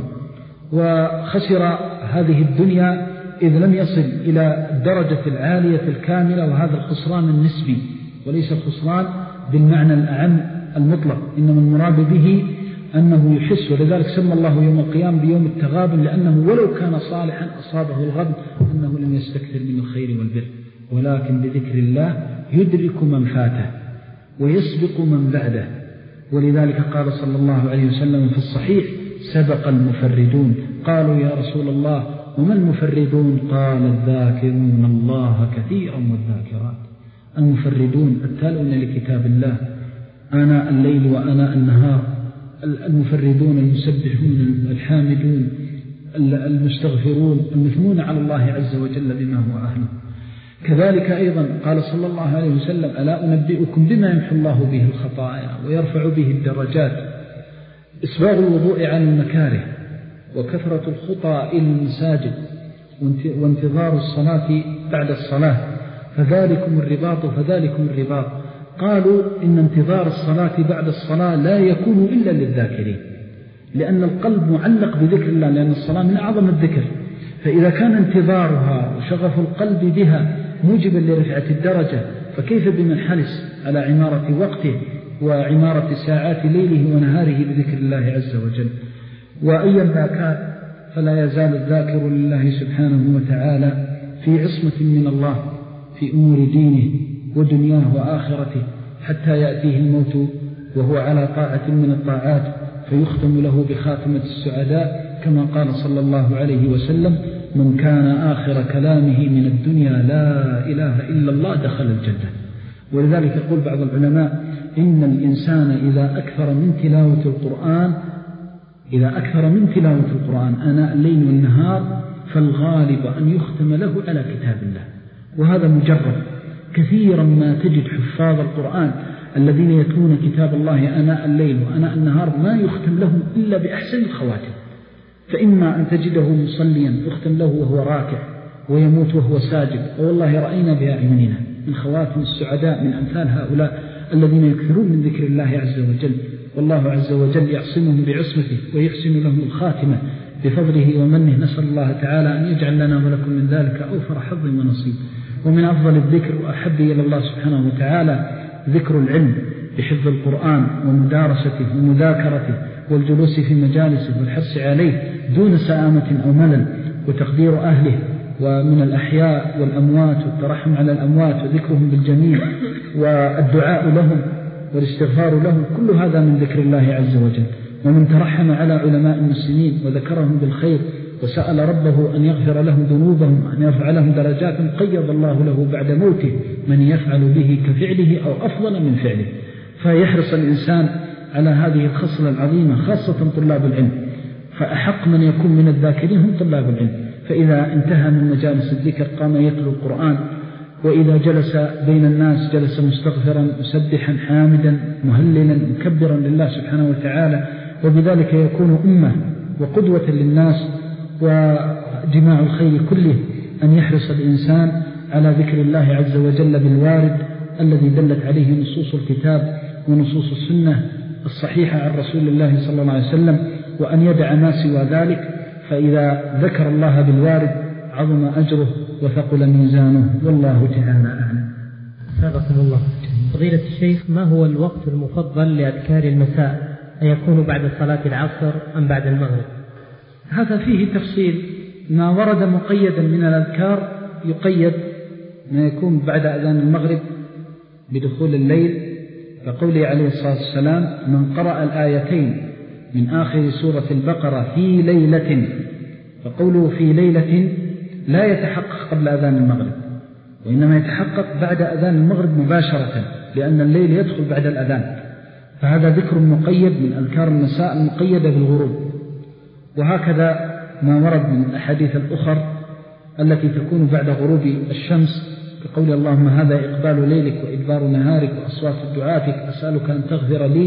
وخسر هذه الدنيا إذ لم يصل إلى الدرجة العالية الكاملة، وهذا الخسران النسبي وليس الخسران بالمعنى الأعم المطلق، إنما المراد به أنه يحس. ولذلك سمى الله يوم القيامة بيوم التغابن، لأنه ولو كان صالحا أصابه الغم أنه لم يستكثر من الخير والبر، ولكن بذكر الله يدرك من فاته ويسبق من بعده. ولذلك قال صلى الله عليه وسلم في الصحيح: سبق المفردون. قالوا يا رسول الله وما المفردون؟ قال: الذاكرون الله كثيرا والذاكرات. المفردون التالون لكتاب الله آناء الليل وآناء النهار، المفردون المسبحون الحامدون المستغفرون المثنون على الله عز وجل بما هو أهله. كذلك أيضا قال صلى الله عليه وسلم: ألا أنبئكم بما يمحو الله به الخطايا ويرفع به الدرجات؟ إسباغ الوضوء عن المكاره، وكثرة الخطى إلى المساجد، وانتظار الصلاة بعد الصلاة، فذلكم الرباط فذلكم الرباط. قالوا إن انتظار الصلاة بعد الصلاة لا يكون إلا للذاكرين، لأن القلب معلق بذكر الله، لأن الصلاة من أعظم الذكر. فإذا كان انتظارها وشغف القلب بها موجبا لرفعة الدرجة، فكيف بمن حرص على عمارة وقته وعمارة ساعات ليله ونهاره بذكر الله عز وجل؟ وأيا ما كان فلا يزال الذاكر لله سبحانه وتعالى في عصمة من الله في أمور دينه ودنياه وآخرته، حتى يأتيه الموت وهو على طاعة من الطاعات فيختم له بخاتمة السعداء، كما قال صلى الله عليه وسلم: من كان آخر كلامه من الدنيا لا إله إلا الله دخل الجنة. ولذلك يقول بعض العلماء: إن الإنسان إذا أكثر من تلاوة القرآن إذا أكثر من تلاوة القرآن آناء الليل والنهار فالغالب أن يختم له على كتاب الله. وهذا مجرد، كثيرا ما تجد حفاظ القرآن الذين يتلون كتاب الله آناء الليل وآناء النهار ما يختم لهم إلا بأحسن الخواتم. فإما أن تجده مصليا يختم له وهو راكع ويموت وهو ساجد، والله رأينا بأعيننا من خواتم السعداء من أمثال هؤلاء الذين يكثرون من ذكر الله عز وجل، والله عز وجل يعصمهم بعصمته ويحسن لهم الخاتمة بفضله ومنه. نسأل الله تعالى أن يجعل لنا ولكم من ذلك أوفر حظ ونصيب. ومن أفضل الذكر وأحب إلى الله سبحانه وتعالى ذكر العلم بحفظ القرآن ومدارسته ومذاكرته والجلوس في مجالسه والحرص عليه دون سآمة أو ملل، وتقدير أهله ومن الأحياء والأموات والترحم على الأموات وذكرهم بالجميل والدعاء لهم والاستغفار لهم، كل هذا من ذكر الله عز وجل. ومن ترحم على علماء المسلمين وذكرهم بالخير وسأل ربه أن يغفر لهم ذنوبهم وأن يرفع لهم درجات قيض الله له بعد موته من يفعل به كفعله أو أفضل من فعله. فيحرص الإنسان على هذه الخصلة العظيمة، خاصة طلاب العلم، فأحق من يكون من الذاكرين هم طلاب العلم. فإذا انتهى من مجالس الذكر قام يتلو القرآن، وإذا جلس بين الناس جلس مستغفرا مسبحا حامدا مهللا مكبرا لله سبحانه وتعالى، وبذلك يكون أمة وقدوة للناس وجماع الخير كله. أن يحرص الإنسان على ذكر الله عز وجل بالوارد الذي دلت عليه نصوص الكتاب ونصوص السنة الصحيحة عن رسول الله صلى الله عليه وسلم، وأن يدع ما سوى ذلك، فإذا ذكر الله بالوارد عظم أجره وثقل ميزانه، والله تعالى أعلم. سابقكم الله. فضيلة الشيخ، ما هو الوقت المفضل لأذكار المساء؟ أيكون بعد صلاة العصر أم بعد المغرب؟ هذا فيه تفصيل. ما ورد مقيدا من الأذكار يقيد ما يكون بعد أذان المغرب بدخول الليل، فقوله عليه الصلاة والسلام: من قرأ الآيتين من آخر سورة البقرة في ليلة، فقوله في ليلة لا يتحقق قبل أذان المغرب، وإنما يتحقق بعد أذان المغرب مباشرة، لأن الليل يدخل بعد الأذان. فهذا ذكر مقيد من أذكار المساء المقيدة بالغروب. وهكذا ما ورد من الأحاديث الأخر التي تكون بعد غروب الشمس، كقول: اللهم هذا إقبال ليلك وإدبار نهارك وأصوات دعاتك أسألك أن تغفر لي.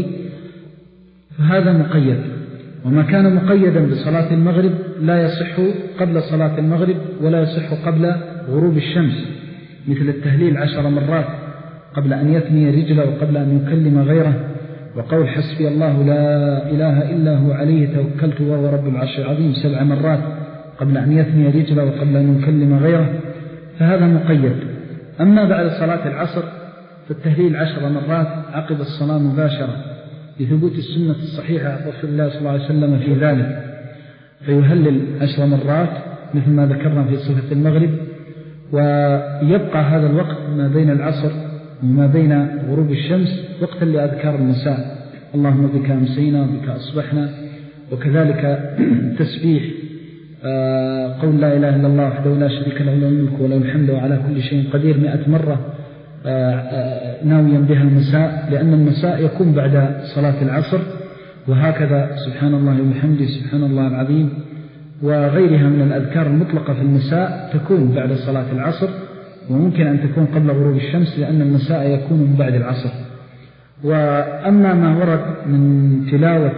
فهذا مقيد. وما كان مقيدا بصلاة المغرب لا يصح قبل صلاة المغرب ولا يصح قبل غروب الشمس، مثل التهليل عشر مرات قبل أن يثني رجله وقبل أن يكلم غيره، وقول حسبي الله لا إله إلا هو عليه توكلت وهو رب العرش العظيم سبع مرات قبل أن يثني رجله وقبل أن يكلم غيره، فهذا مقيد. أما بعد صلاة العصر فالتهليل عشر مرات عقب الصلاة مباشرة، لثبوت السنة الصحيحة عن رسول الله صلى الله عليه وسلم في ذلك، فيهلل عشر مرات مثل ما ذكرنا في صفة المغرب. ويبقى هذا الوقت ما بين العصر وما بين غروب الشمس وقتا لأذكار المساء: اللهم بك أمسينا وبك أصبحنا، وكذلك تسبيح قول لا إله إلا الله وحده لا شريك له له الملك وله الحمد وعلى كل شيء قدير مئة مرة ناويا بها المساء، لأن المساء يكون بعد صلاة العصر. وهكذا سبحان الله وبحمده سبحان الله العظيم وغيرها من الأذكار المطلقة في المساء تكون بعد صلاة العصر، وممكن أن تكون قبل غروب الشمس لأن المساء يكون من بعد العصر. وأما ما ورد من تلاوة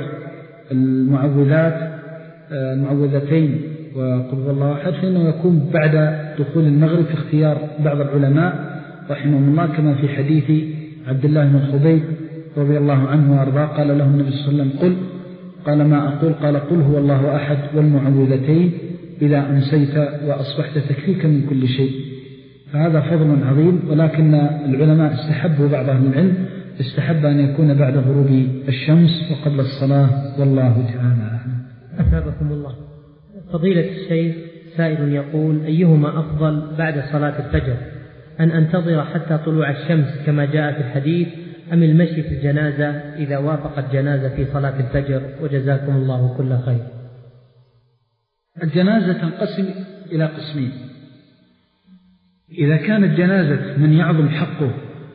المعوذات المعوذتين وقل هو الله أحد فإنه يكون بعد دخول المغرب في اختيار بعض العلماء رحمهم الله، كما في حديث عبد الله بن خبيب رضي الله عنه وأرضاه قال له النبي صلى الله عليه وسلم: قل، قال: ما أقول؟ قال: قل هو الله أحد والمعوذتين إذا أمسيت وأصبحت تكفيك من كل شيء. فهذا فضل عظيم، ولكن العلماء استحبوا بعض أهل العلم استحب أن يكون بعد غروب الشمس وقبل الصلاة، والله تعالى أعلم. أثابكم الله. فضيلة الشيخ، سائل يقول: أيهما أفضل بعد صلاة الفجر، أن أنتظر حتى طلوع الشمس كما جاء في الحديث، أم المشي في الجنازة إذا وافقت جنازة في صلاة الفجر؟ وجزاكم الله كل خير. الجنازة تنقسم إلى قسمين: إذا كانت جنازة من يعظم حقه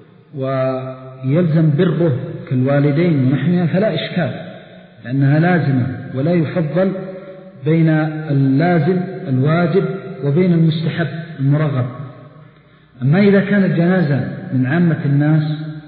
ويلزم بره كالوالدين ونحنها فلا إشكال، لأنها لازمة، ولا يفضل بين اللازم الواجب وبين المستحب المرغب. أما إذا كانت جنازة من عامة الناس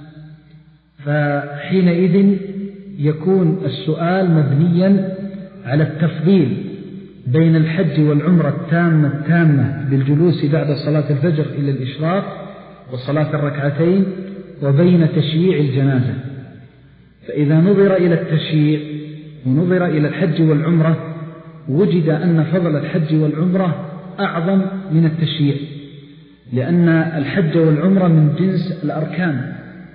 فحينئذ يكون السؤال مبنيا على التفضيل بين الحج والعمرة التامة التامة بالجلوس بعد صلاة الفجر إلى الإشراق وصلاة الركعتين، وبين تشييع الجنازة. فإذا نظر إلى التشييع ونظر إلى الحج والعمرة وجد أن فضل الحج والعمرة أعظم من التشييع، لأن الحج والعمرة من جنس الأركان،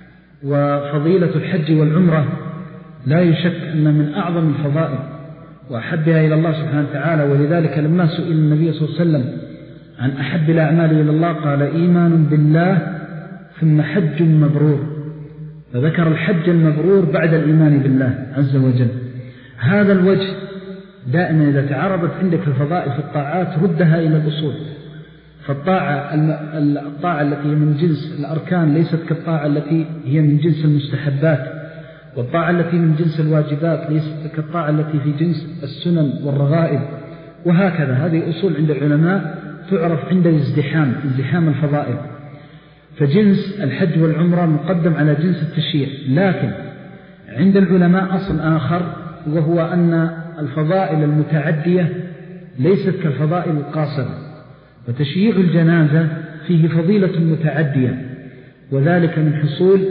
وفضيلة الحج والعمرة لا يشك أن من أعظم الفضائل وأحبها إلى الله سبحانه وتعالى. ولذلك لما سئل النبي صلى الله عليه وسلم عن أحب الأعمال إلى الله قال: إيمان بالله ثم حج مبرور، فذكر الحج المبرور بعد الإيمان بالله عز وجل. هذا الوجه دائما إذا تعرضت عندك الفضائل في الطاعات ردها إلى الأصول. فالطاعة الطاعة التي هي من جنس الأركان ليست كالطاعة التي هي من جنس المستحبات، والطاعة التي من جنس الواجبات ليست كالطاعة التي في جنس السنن والرغائب، وهكذا. هذه أصول عند العلماء تعرف عند الازدحام ازدحام الفضائل. فجنس الحج والعمرة مقدم على جنس التشييع. لكن عند العلماء أصل آخر، وهو أن الفضائل المتعدية ليست كالفضائل القاصرة، وتشييع الجنازة فيه فضيلة متعدية، وذلك من حصول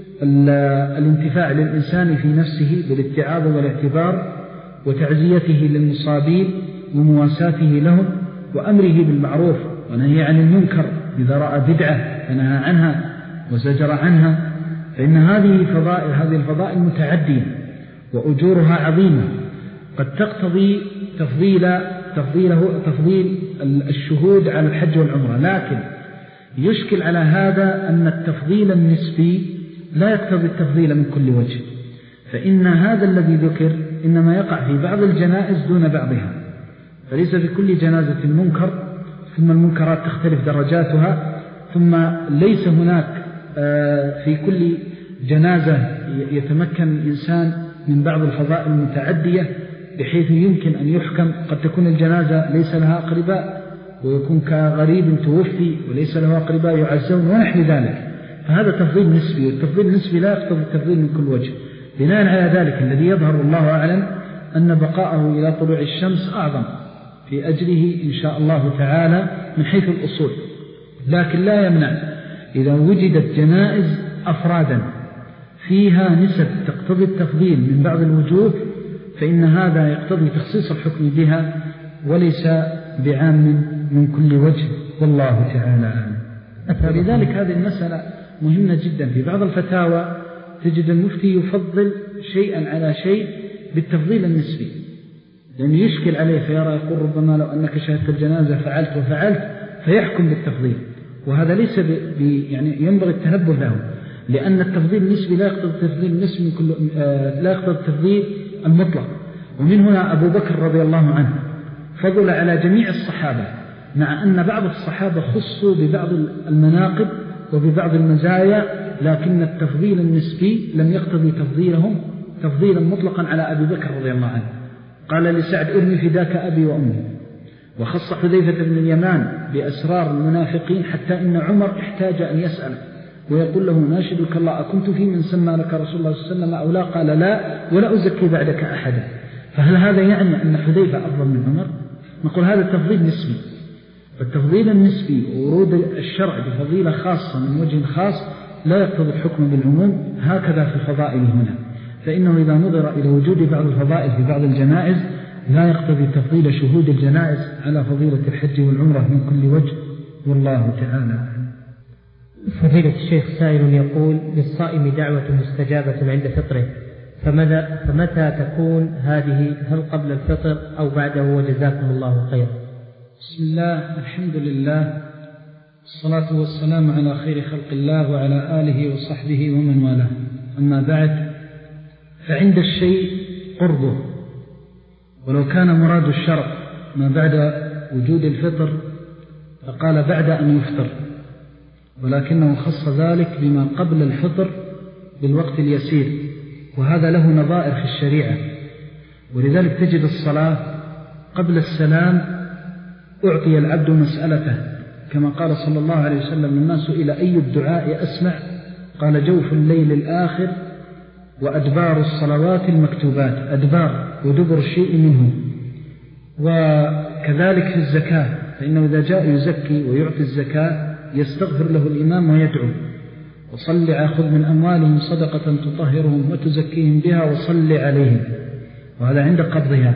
الانتفاع للإنسان في نفسه بالاتعاظ والاعتبار، وتعزيته للمصابين ومواساته لهم، وأمره بالمعروف ونهي عن المنكر إذا رأى بدعة فنهى عنها وزجر عنها. فإن هذه فضائل هذه الفضائل متعدية وأجورها عظيمة، قد تقتضي تفضيل تفضيله تفضيل الشهود على الحج والعمرة. لكن يشكل على هذا أن التفضيل النسبي لا يقتضي التفضيل من كل وجه، فإن هذا الذي ذكر إنما يقع في بعض الجنائز دون بعضها، فليس في كل جنازة منكر، ثم المنكرات تختلف درجاتها، ثم ليس هناك في كل جنازة يتمكن الإنسان من بعض الفضائل المتعدية بحيث يمكن أن يحكم. قد تكون الجنازة ليس لها أقرباء ويكون كغريب توفي وليس له أقرباء يعزون ونحن ذلك، فهذا تفضيل نسبي، والتفضيل النسبي لا يقتضي التفضيل من كل وجه. بناء على ذلك الذي يظهر الله أعلم أن بقاءه إلى طلوع الشمس أعظم في أجره إن شاء الله تعالى من حيث الأصول. لكن لا يمنع إذا وجدت جنائز أفرادا فيها نسب تقتضي التفضيل من بعض الوجوه، فإن هذا يقتضي تخصيص الحكم بها وليس بعام من كل وجه، والله تعالى أعلم. فلذلك هذه المسألة مهمة جدا. في بعض الفتاوى تجد المفتي يفضل شيئا على شيء بالتفضيل النسبي، لأنه يشكل عليه فيرى يقول ربما لو أنك شاهدت الجنازة فعلت وفعلت، فيحكم بالتفضيل، وهذا ليس يعني ينبغي التنبه له، لأن التفضيل النسبي لا يقتضي التفضيل النسبي من كل آه لا يقتضي التفضيل المطلق. ومن هنا أبو بكر رضي الله عنه فضل على جميع الصحابة، مع أن بعض الصحابة خصوا ببعض المناقب وببعض المزايا، لكن التفضيل النسبي لم يقتضي تفضيلهم تفضيلا مطلقا على أبي بكر رضي الله عنه. قال لسعد: ارمي فداك أبي وأمي. وخص حذيفة بن اليمان بأسرار المنافقين، حتى إن عمر احتاج أن يسأل ويقول له: ناشدك الله أكنت في من سمى لك رسول الله صلى الله عليه وسلم أو لا؟ قال: لا، ولا أزكي بعدك أحدا. فهل هذا يعني أن حذيفة أفضل من عمر؟ نقول هذا التفضيل نسبي، والتفضيل النسبي وورود الشرع بفضيلة خاصة من وجه خاص لا يقتضي الحكم بالعموم. هكذا في الفضائل هنا، فإنه إذا نظر إلى وجود بعض الفضائل في بعض الجنائز لا يقتضي تفضيل شهود الجنائز على فضيلة الحج والعمرة من كل وجه، والله تعالى. فضيلة الشيخ سائل يقول: للصائم دعوة مستجابة عند فطره، فمتى, فمتى تكون هذه؟ هل قبل الفطر أو بعده؟ وجزاكم الله خيرا. بسم الله، الحمد لله، الصلاة والسلام على خير خلق الله وعلى آله وصحبه ومن والاه. أما بعد، فعند الشيء قربه، ولو كان مراد الشرع ما بعد وجود الفطر فقال بعد أن يفطر، ولكنه خص ذلك بما قبل الفطر بالوقت اليسير، وهذا له نظائر في الشريعة. ولذلك تجد الصلاة قبل السلام أعطي العبد مسألته، كما قال صلى الله عليه وسلم: الناس إلى أي الدعاء أسمع؟ قال: جوف الليل الآخر وأدبار الصلوات المكتوبات. أدبار ودبر الشيء منه. وكذلك في الزكاة، فإنه إذا جاء يزكي ويعطي الزكاة يستغفر له الإمام ويدعو: وصل خذ من أموالهم صدقة تطهرهم وتزكيهم بها وصل عليهم. وهذا عند قبضها.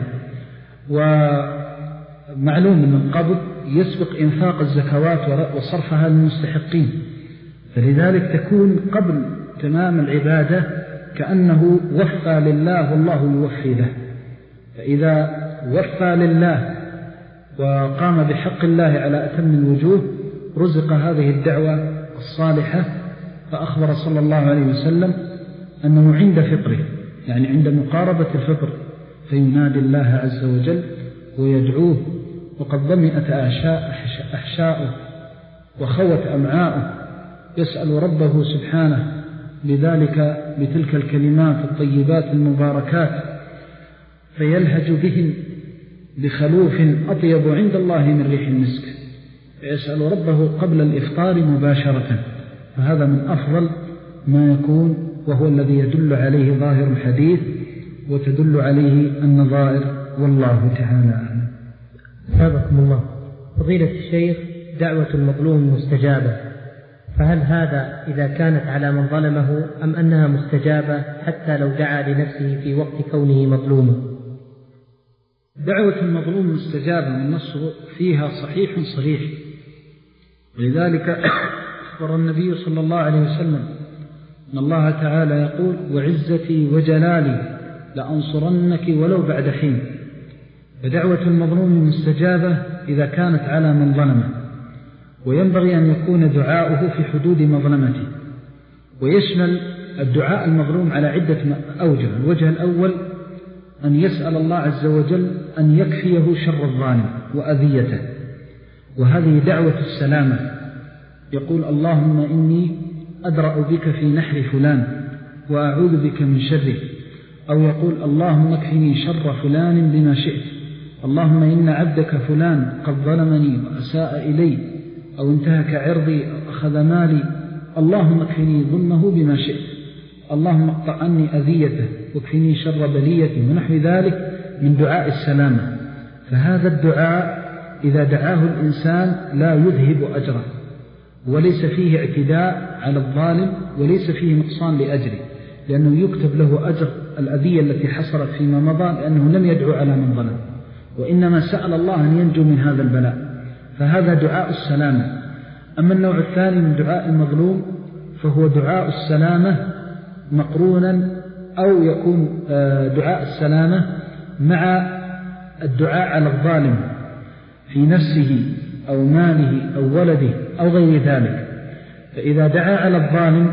ومعلوم أن القبض يسبق إنفاق الزكوات وصرفها للمستحقين، فلذلك تكون قبل تمام العبادة كأنه وفى لله والله يوفي له. فإذا وفى لله وقام بحق الله على أتم الوجوه رزق هذه الدعوة الصالحة. فأخبر صلى الله عليه وسلم أنه عند فطره، يعني عند مقاربة الفطر، فينادي الله عز وجل ويدعوه، وقد ضمئت أحشاؤه وخوت أمعاؤه، يسأل ربه سبحانه بذلك بتلك الكلمات الطيبات المباركات، فيلهج بهم بخلوف أطيب عند الله من ريح المسك، فيسأل ربه قبل الإفطار مباشرة. فهذا من أفضل ما يكون، وهو الذي يدل عليه ظاهر الحديث وتدل عليه النظائر، والله تعالى أعلم. سابقكم الله. فضيلة الشيخ، دعوة المظلوم مستجابة، فهل هذا إذا كانت على من ظلمه أم أنها مستجابة حتى لو دعا لنفسه في وقت كونه مظلوما؟ دعوة المظلوم مستجابة، والنص فيها صحيح صريح. ولذلك أخبر النبي صلى الله عليه وسلم أن الله تعالى يقول: وعزتي وجلالي لأنصرنك ولو بعد حين. فدعوة المظلوم مستجابة إذا كانت على من ظلمه، وينبغي أن يكون دعاؤه في حدود مظلمته. ويشمل الدعاء المظلوم على عدة أوجه. الوجه الأول أن يسأل الله عز وجل أن يكفيه شر الظالم وأذيته، وهذه دعوة السلامة. يقول: اللهم إني أدرأ بك في نحر فلان وأعوذ بك من شره. أو يقول: اللهم اكفني شر فلان بما شئت. اللهم إن عبدك فلان قد ظلمني وأساء إلي، أو انتهك عرضي أو أخذ مالي، اللهم اكفني ظلمه بما شئت. اللهم اقطع عني أذيته واكفني شر بليته، ونحو ذلك من دعاء السلامة. فهذا الدعاء إذا دعاه الإنسان لا يذهب أجره، وليس فيه اعتداء على الظالم، وليس فيه نقصان لأجره، لأنه يكتب له أجر الأذية التي حصلت فيما مضى، لأنه لم يدعو على من ظلم، وإنما سأل الله أن ينجو من هذا البلاء. فهذا دعاء السلامة. أما النوع الثاني من دعاء المظلوم فهو دعاء السلامة مقرونا، أو يكون دعاء السلامة مع الدعاء على الظالم في نفسه أو ماله أو ولده أو غير ذلك. فإذا دعا على الظالم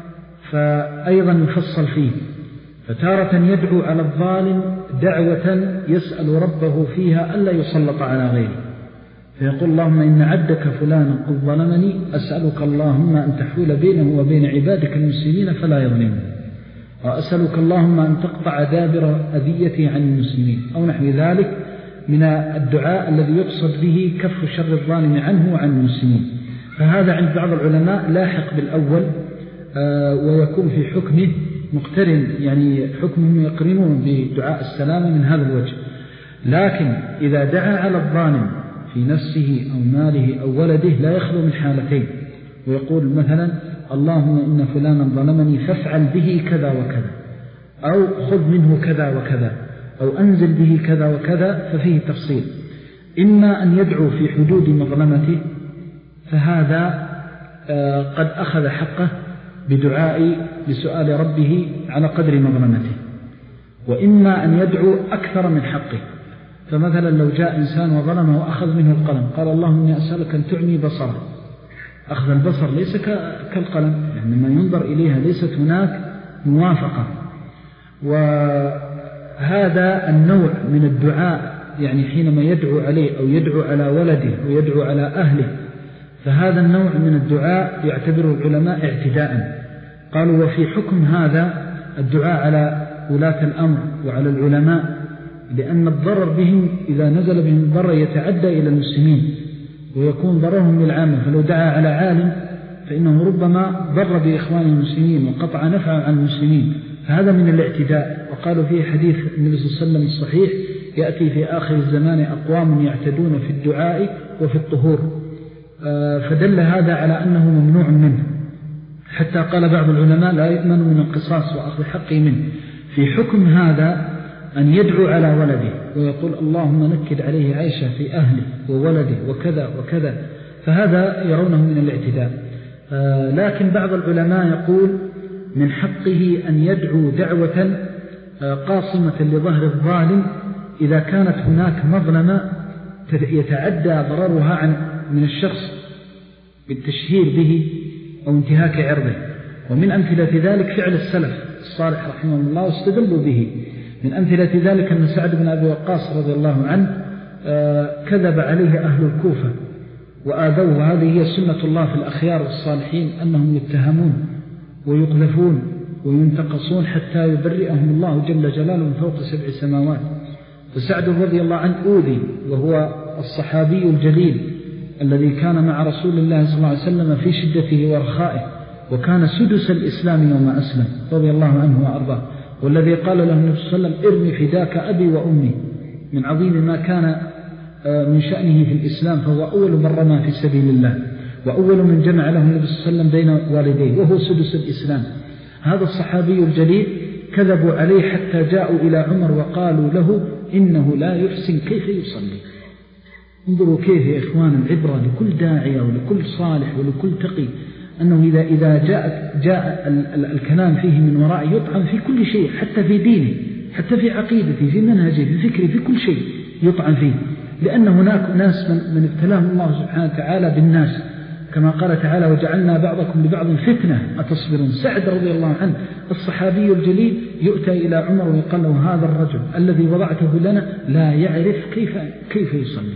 فأيضا يفصل فيه، فتارة يدعو على الظالم دعوة يسأل ربه فيها ألا يسلط على غيره، فيقول: اللهم إن عبدك فلانا قد ظلمني، أسألك اللهم أن تحول بينه وبين عبادك المسلمين فلا يظلمه، وأسألك اللهم أن تقطع دابر أذيتي عن المسلمين، أو نحو ذلك من الدعاء الذي يقصد به كف شر الظالم عنه وعن المسلمين. فهذا عند بعض العلماء لاحق بالأول، ويكون في حكمه مقترن، يعني حكمهم يقرنون بدعاء السلامة من هذا الوجه. لكن إذا دعا على الظالم في نفسه أو ماله أو ولده لا يخلو من حالتين، ويقول مثلا: اللهم إن فلانا ظلمني فافعل به كذا وكذا، أو خذ منه كذا وكذا، أو أنزل به كذا وكذا، ففيه تفصيل. إما أن يدعو في حدود مظلمته، فهذا قد أخذ حقه بدعاء بسؤال ربه على قدر مظلمته، وإما أن يدعو أكثر من حقه. فمثلا لو جاء إنسان وظلمه وأخذ منه القلم، قال: اللهم إني أسألك أن تعمي بصره، أخذ البصر ليس كالقلم، يعني ما ينظر إليها ليست هناك موافقة. وهذا النوع من الدعاء يعني حينما يدعو عليه أو يدعو على ولده ويدعو على أهله، فهذا النوع من الدعاء يعتبره العلماء اعتداء. قالوا وفي حكم هذا الدعاء على ولاة الأمر وعلى العلماء، لأن الضرر بهم إذا نزل بهم الضرر يتعدى إلى المسلمين ويكون ضررهم للعامة. فلو دعا على عالم فإنه ربما ضر بإخوان المسلمين وقطع نفعه عن المسلمين، فهذا من الاعتداء. وقالوا فيه حديث النبي صلى الله عليه وسلم الصحيح: يأتي في آخر الزمان أقوام يعتدون في الدعاء وفي الطهور. فدل هذا على أنه ممنوع منه، حتى قال بعض العلماء لا يؤمن من القصاص وأخذ حقه منه. في حكم هذا أن يدعو على ولده ويقول اللهم نكد عليه عيشه في أهله وولده وكذا وكذا، فهذا يرونه من الاعتداء. لكن بعض العلماء يقول من حقه أن يدعو دعوة قاصمة لظهر الظالم إذا كانت هناك مظلمة يتعدى ضررها عن من الشخص بالتشهير به أو انتهاك عرضه. ومن أمثلة ذلك فعل السلف الصالح رحمه الله واستدلوا به. من أمثلة ذلك أن سعد بن أبي وقاص رضي الله عنه كذب عليه أهل الكوفة وآذوه، وهذه هي سنة الله في الأخيار والصالحين أنهم يتهمون ويقذفون وينتقصون حتى يبرئهم الله جل جلاله من فوق سبع سماوات. فسعد رضي الله عنه أوذي، وهو الصحابي الجليل الذي كان مع رسول الله صلى الله عليه وسلم في شدته ورخائه، وكان سدس الإسلام يوم أسلم رضي الله عنه وأرضاه، والذي قال له النبي صلى الله عليه وسلم ارمي فداك أبي وأمي، من عظيم ما كان من شأنه في الإسلام، فهو أول من رمى في سبيل الله وأول من جمع له النبي صلى الله عليه وسلم بين والديه وهو سدس الإسلام. هذا الصحابي الجليل كذبوا عليه حتى جاءوا إلى عمر وقالوا له إنه لا يحسن كيف يصلي. انظروا كيف يا إخوان العبرة لكل داعية ولكل صالح ولكل تقي، أنه إذا, إذا جاء, جاء الكلام فيه من وراء يطعن في كل شيء، حتى في دينه، حتى في عقيدته، في منهجه، في فكره، في كل شيء يطعن فيه، لأن هناك ناس من, من ابتلاهم الله سبحانه وتعالى بالناس، كما قال تعالى وجعلنا بعضكم لبعض فتنة أتصبرون. سعد رضي الله عنه الصحابي الجليل يؤتى إلى عمر ويقال له هذا الرجل الذي وضعته لنا لا يعرف كيف, كيف يصلي.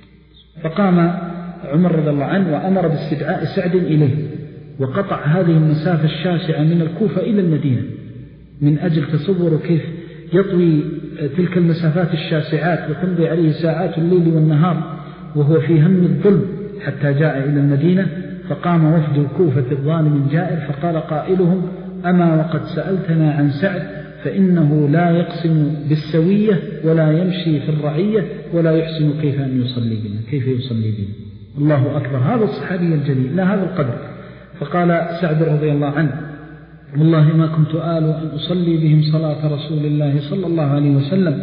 فقام عمر رضي الله عنه وأمر باستدعاء سعد إليه، وقطع هذه المسافة الشاسعة من الكوفة إلى المدينة من أجل تصور كيف يطوي تلك المسافات الشاسعات وتمضي عليه ساعات الليل والنهار وهو في هم الظلم حتى جاء إلى المدينة. فقام وفد الكوفة الظالم الجائر فقال قائلهم أما وقد سألتنا عن سعد فإنه لا يقسم بالسوية ولا يمشي في الرعية ولا يحسن كيف أن يصلي بنا كيف يصلي بنا. الله أكبر، هذا الصحابي الجليل لا هذا القدر. فقال سعد رضي الله عنه والله ما كنت آل أن أصلي بهم صلاة رسول الله صلى الله عليه وسلم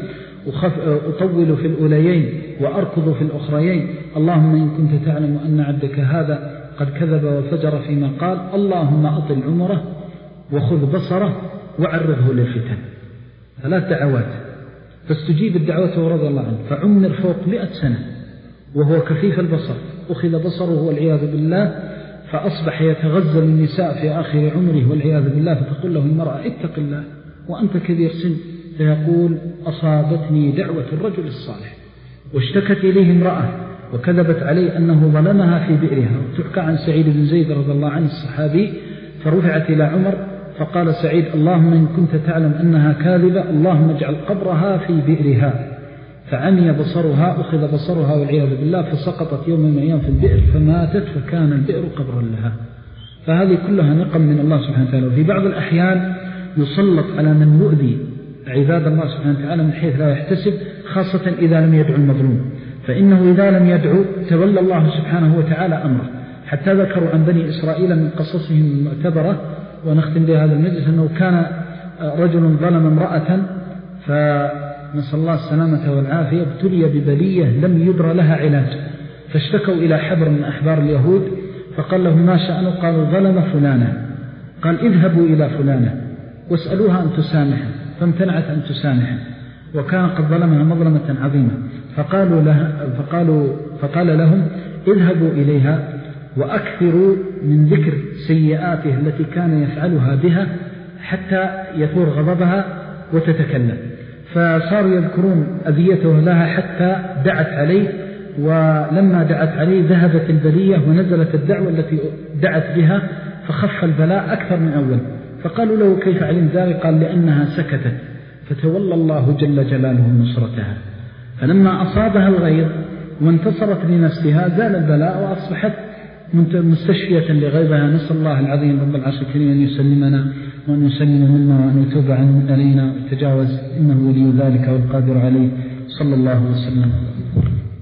أطول في الأوليين وأركض في الأخريين، اللهم إن كنت تعلم أن عبدك هذا قد كذب وفجر فيما قال، اللهم أطل عمره وخذ بصره وعرضه للفتن. ثلاث دعوات فاستجيب الدعوة رضي الله عنه، فعمر فوق مئة سنة وهو كفيف البصر، أخذ بصره والعياذ بالله، فأصبح يتغزل النساء في آخر عمره والعياذ بالله، فتقول له المرأة اتق الله وأنت كبير سن، فيقول أصابتني دعوة الرجل الصالح. واشتكت إليه امرأة وكذبت عليه أنه ظلمها في بئرها. تحكى عن سعيد بن زيد رضي الله عنه الصحابي، فرفعت إلى عمر فقال سعيد اللهم إن كنت تعلم أنها كاذبة اللهم اجعل قبرها في بئرها، فعمي بصرها، أخذ بصرها والعياذ بالله، فسقطت يوم من الأيام في البئر فماتت فكان البئر قبرا لها. فهذه كلها نقم من الله سبحانه وتعالى. وفي بعض الأحيان يسلط على من يؤذي عباد الله سبحانه وتعالى من حيث لا يحتسب، خاصة إذا لم يدعو المظلوم، فإنه إذا لم يدعو تولى الله سبحانه وتعالى أمره. حتى ذكروا عن بني إسرائيل من قصصهم المعتبرة، ونختم بهذا المجلس، أنه كان رجل ظلم امرأة فنسأل الله السلامة والعافية، ابتلي ببلية لم يدر لها علاج، فاشتكوا إلى حبر من أحبار اليهود، فقال لهم ما شأنه؟ قالوا ظلم فلانة. قال اذهبوا إلى فلانة واسألوها أن تسامحه، فامتنعت أن تسامحه، وكان قد ظلمها مظلمة عظيمة. فقالوا لها فقالوا فقال لهم اذهبوا إليها وأكثروا من ذكر سيئاته التي كان يفعلها بها حتى يثور غضبها وتتكلم. فصاروا يذكرون أذيته لها حتى دعت عليه، ولما دعت عليه ذهبت البلية ونزلت الدعوة التي دعت بها فخف البلاء أكثر من أول. فقالوا له كيف علم ذلك؟ قال لأنها سكتت فتولى الله جل جلاله نصرتها، فلما أصابها الغيظ وانتصرت لنفسها زال البلاء وأصبحت مستشفية لغيظها. نسأل الله العظيم رب العرش الكريم أن يسلمنا وأن يسلم منا وأن يتوب علينا ويتجاوز، إنه ولي ذلك والقادر عليه. صلى الله وسلم.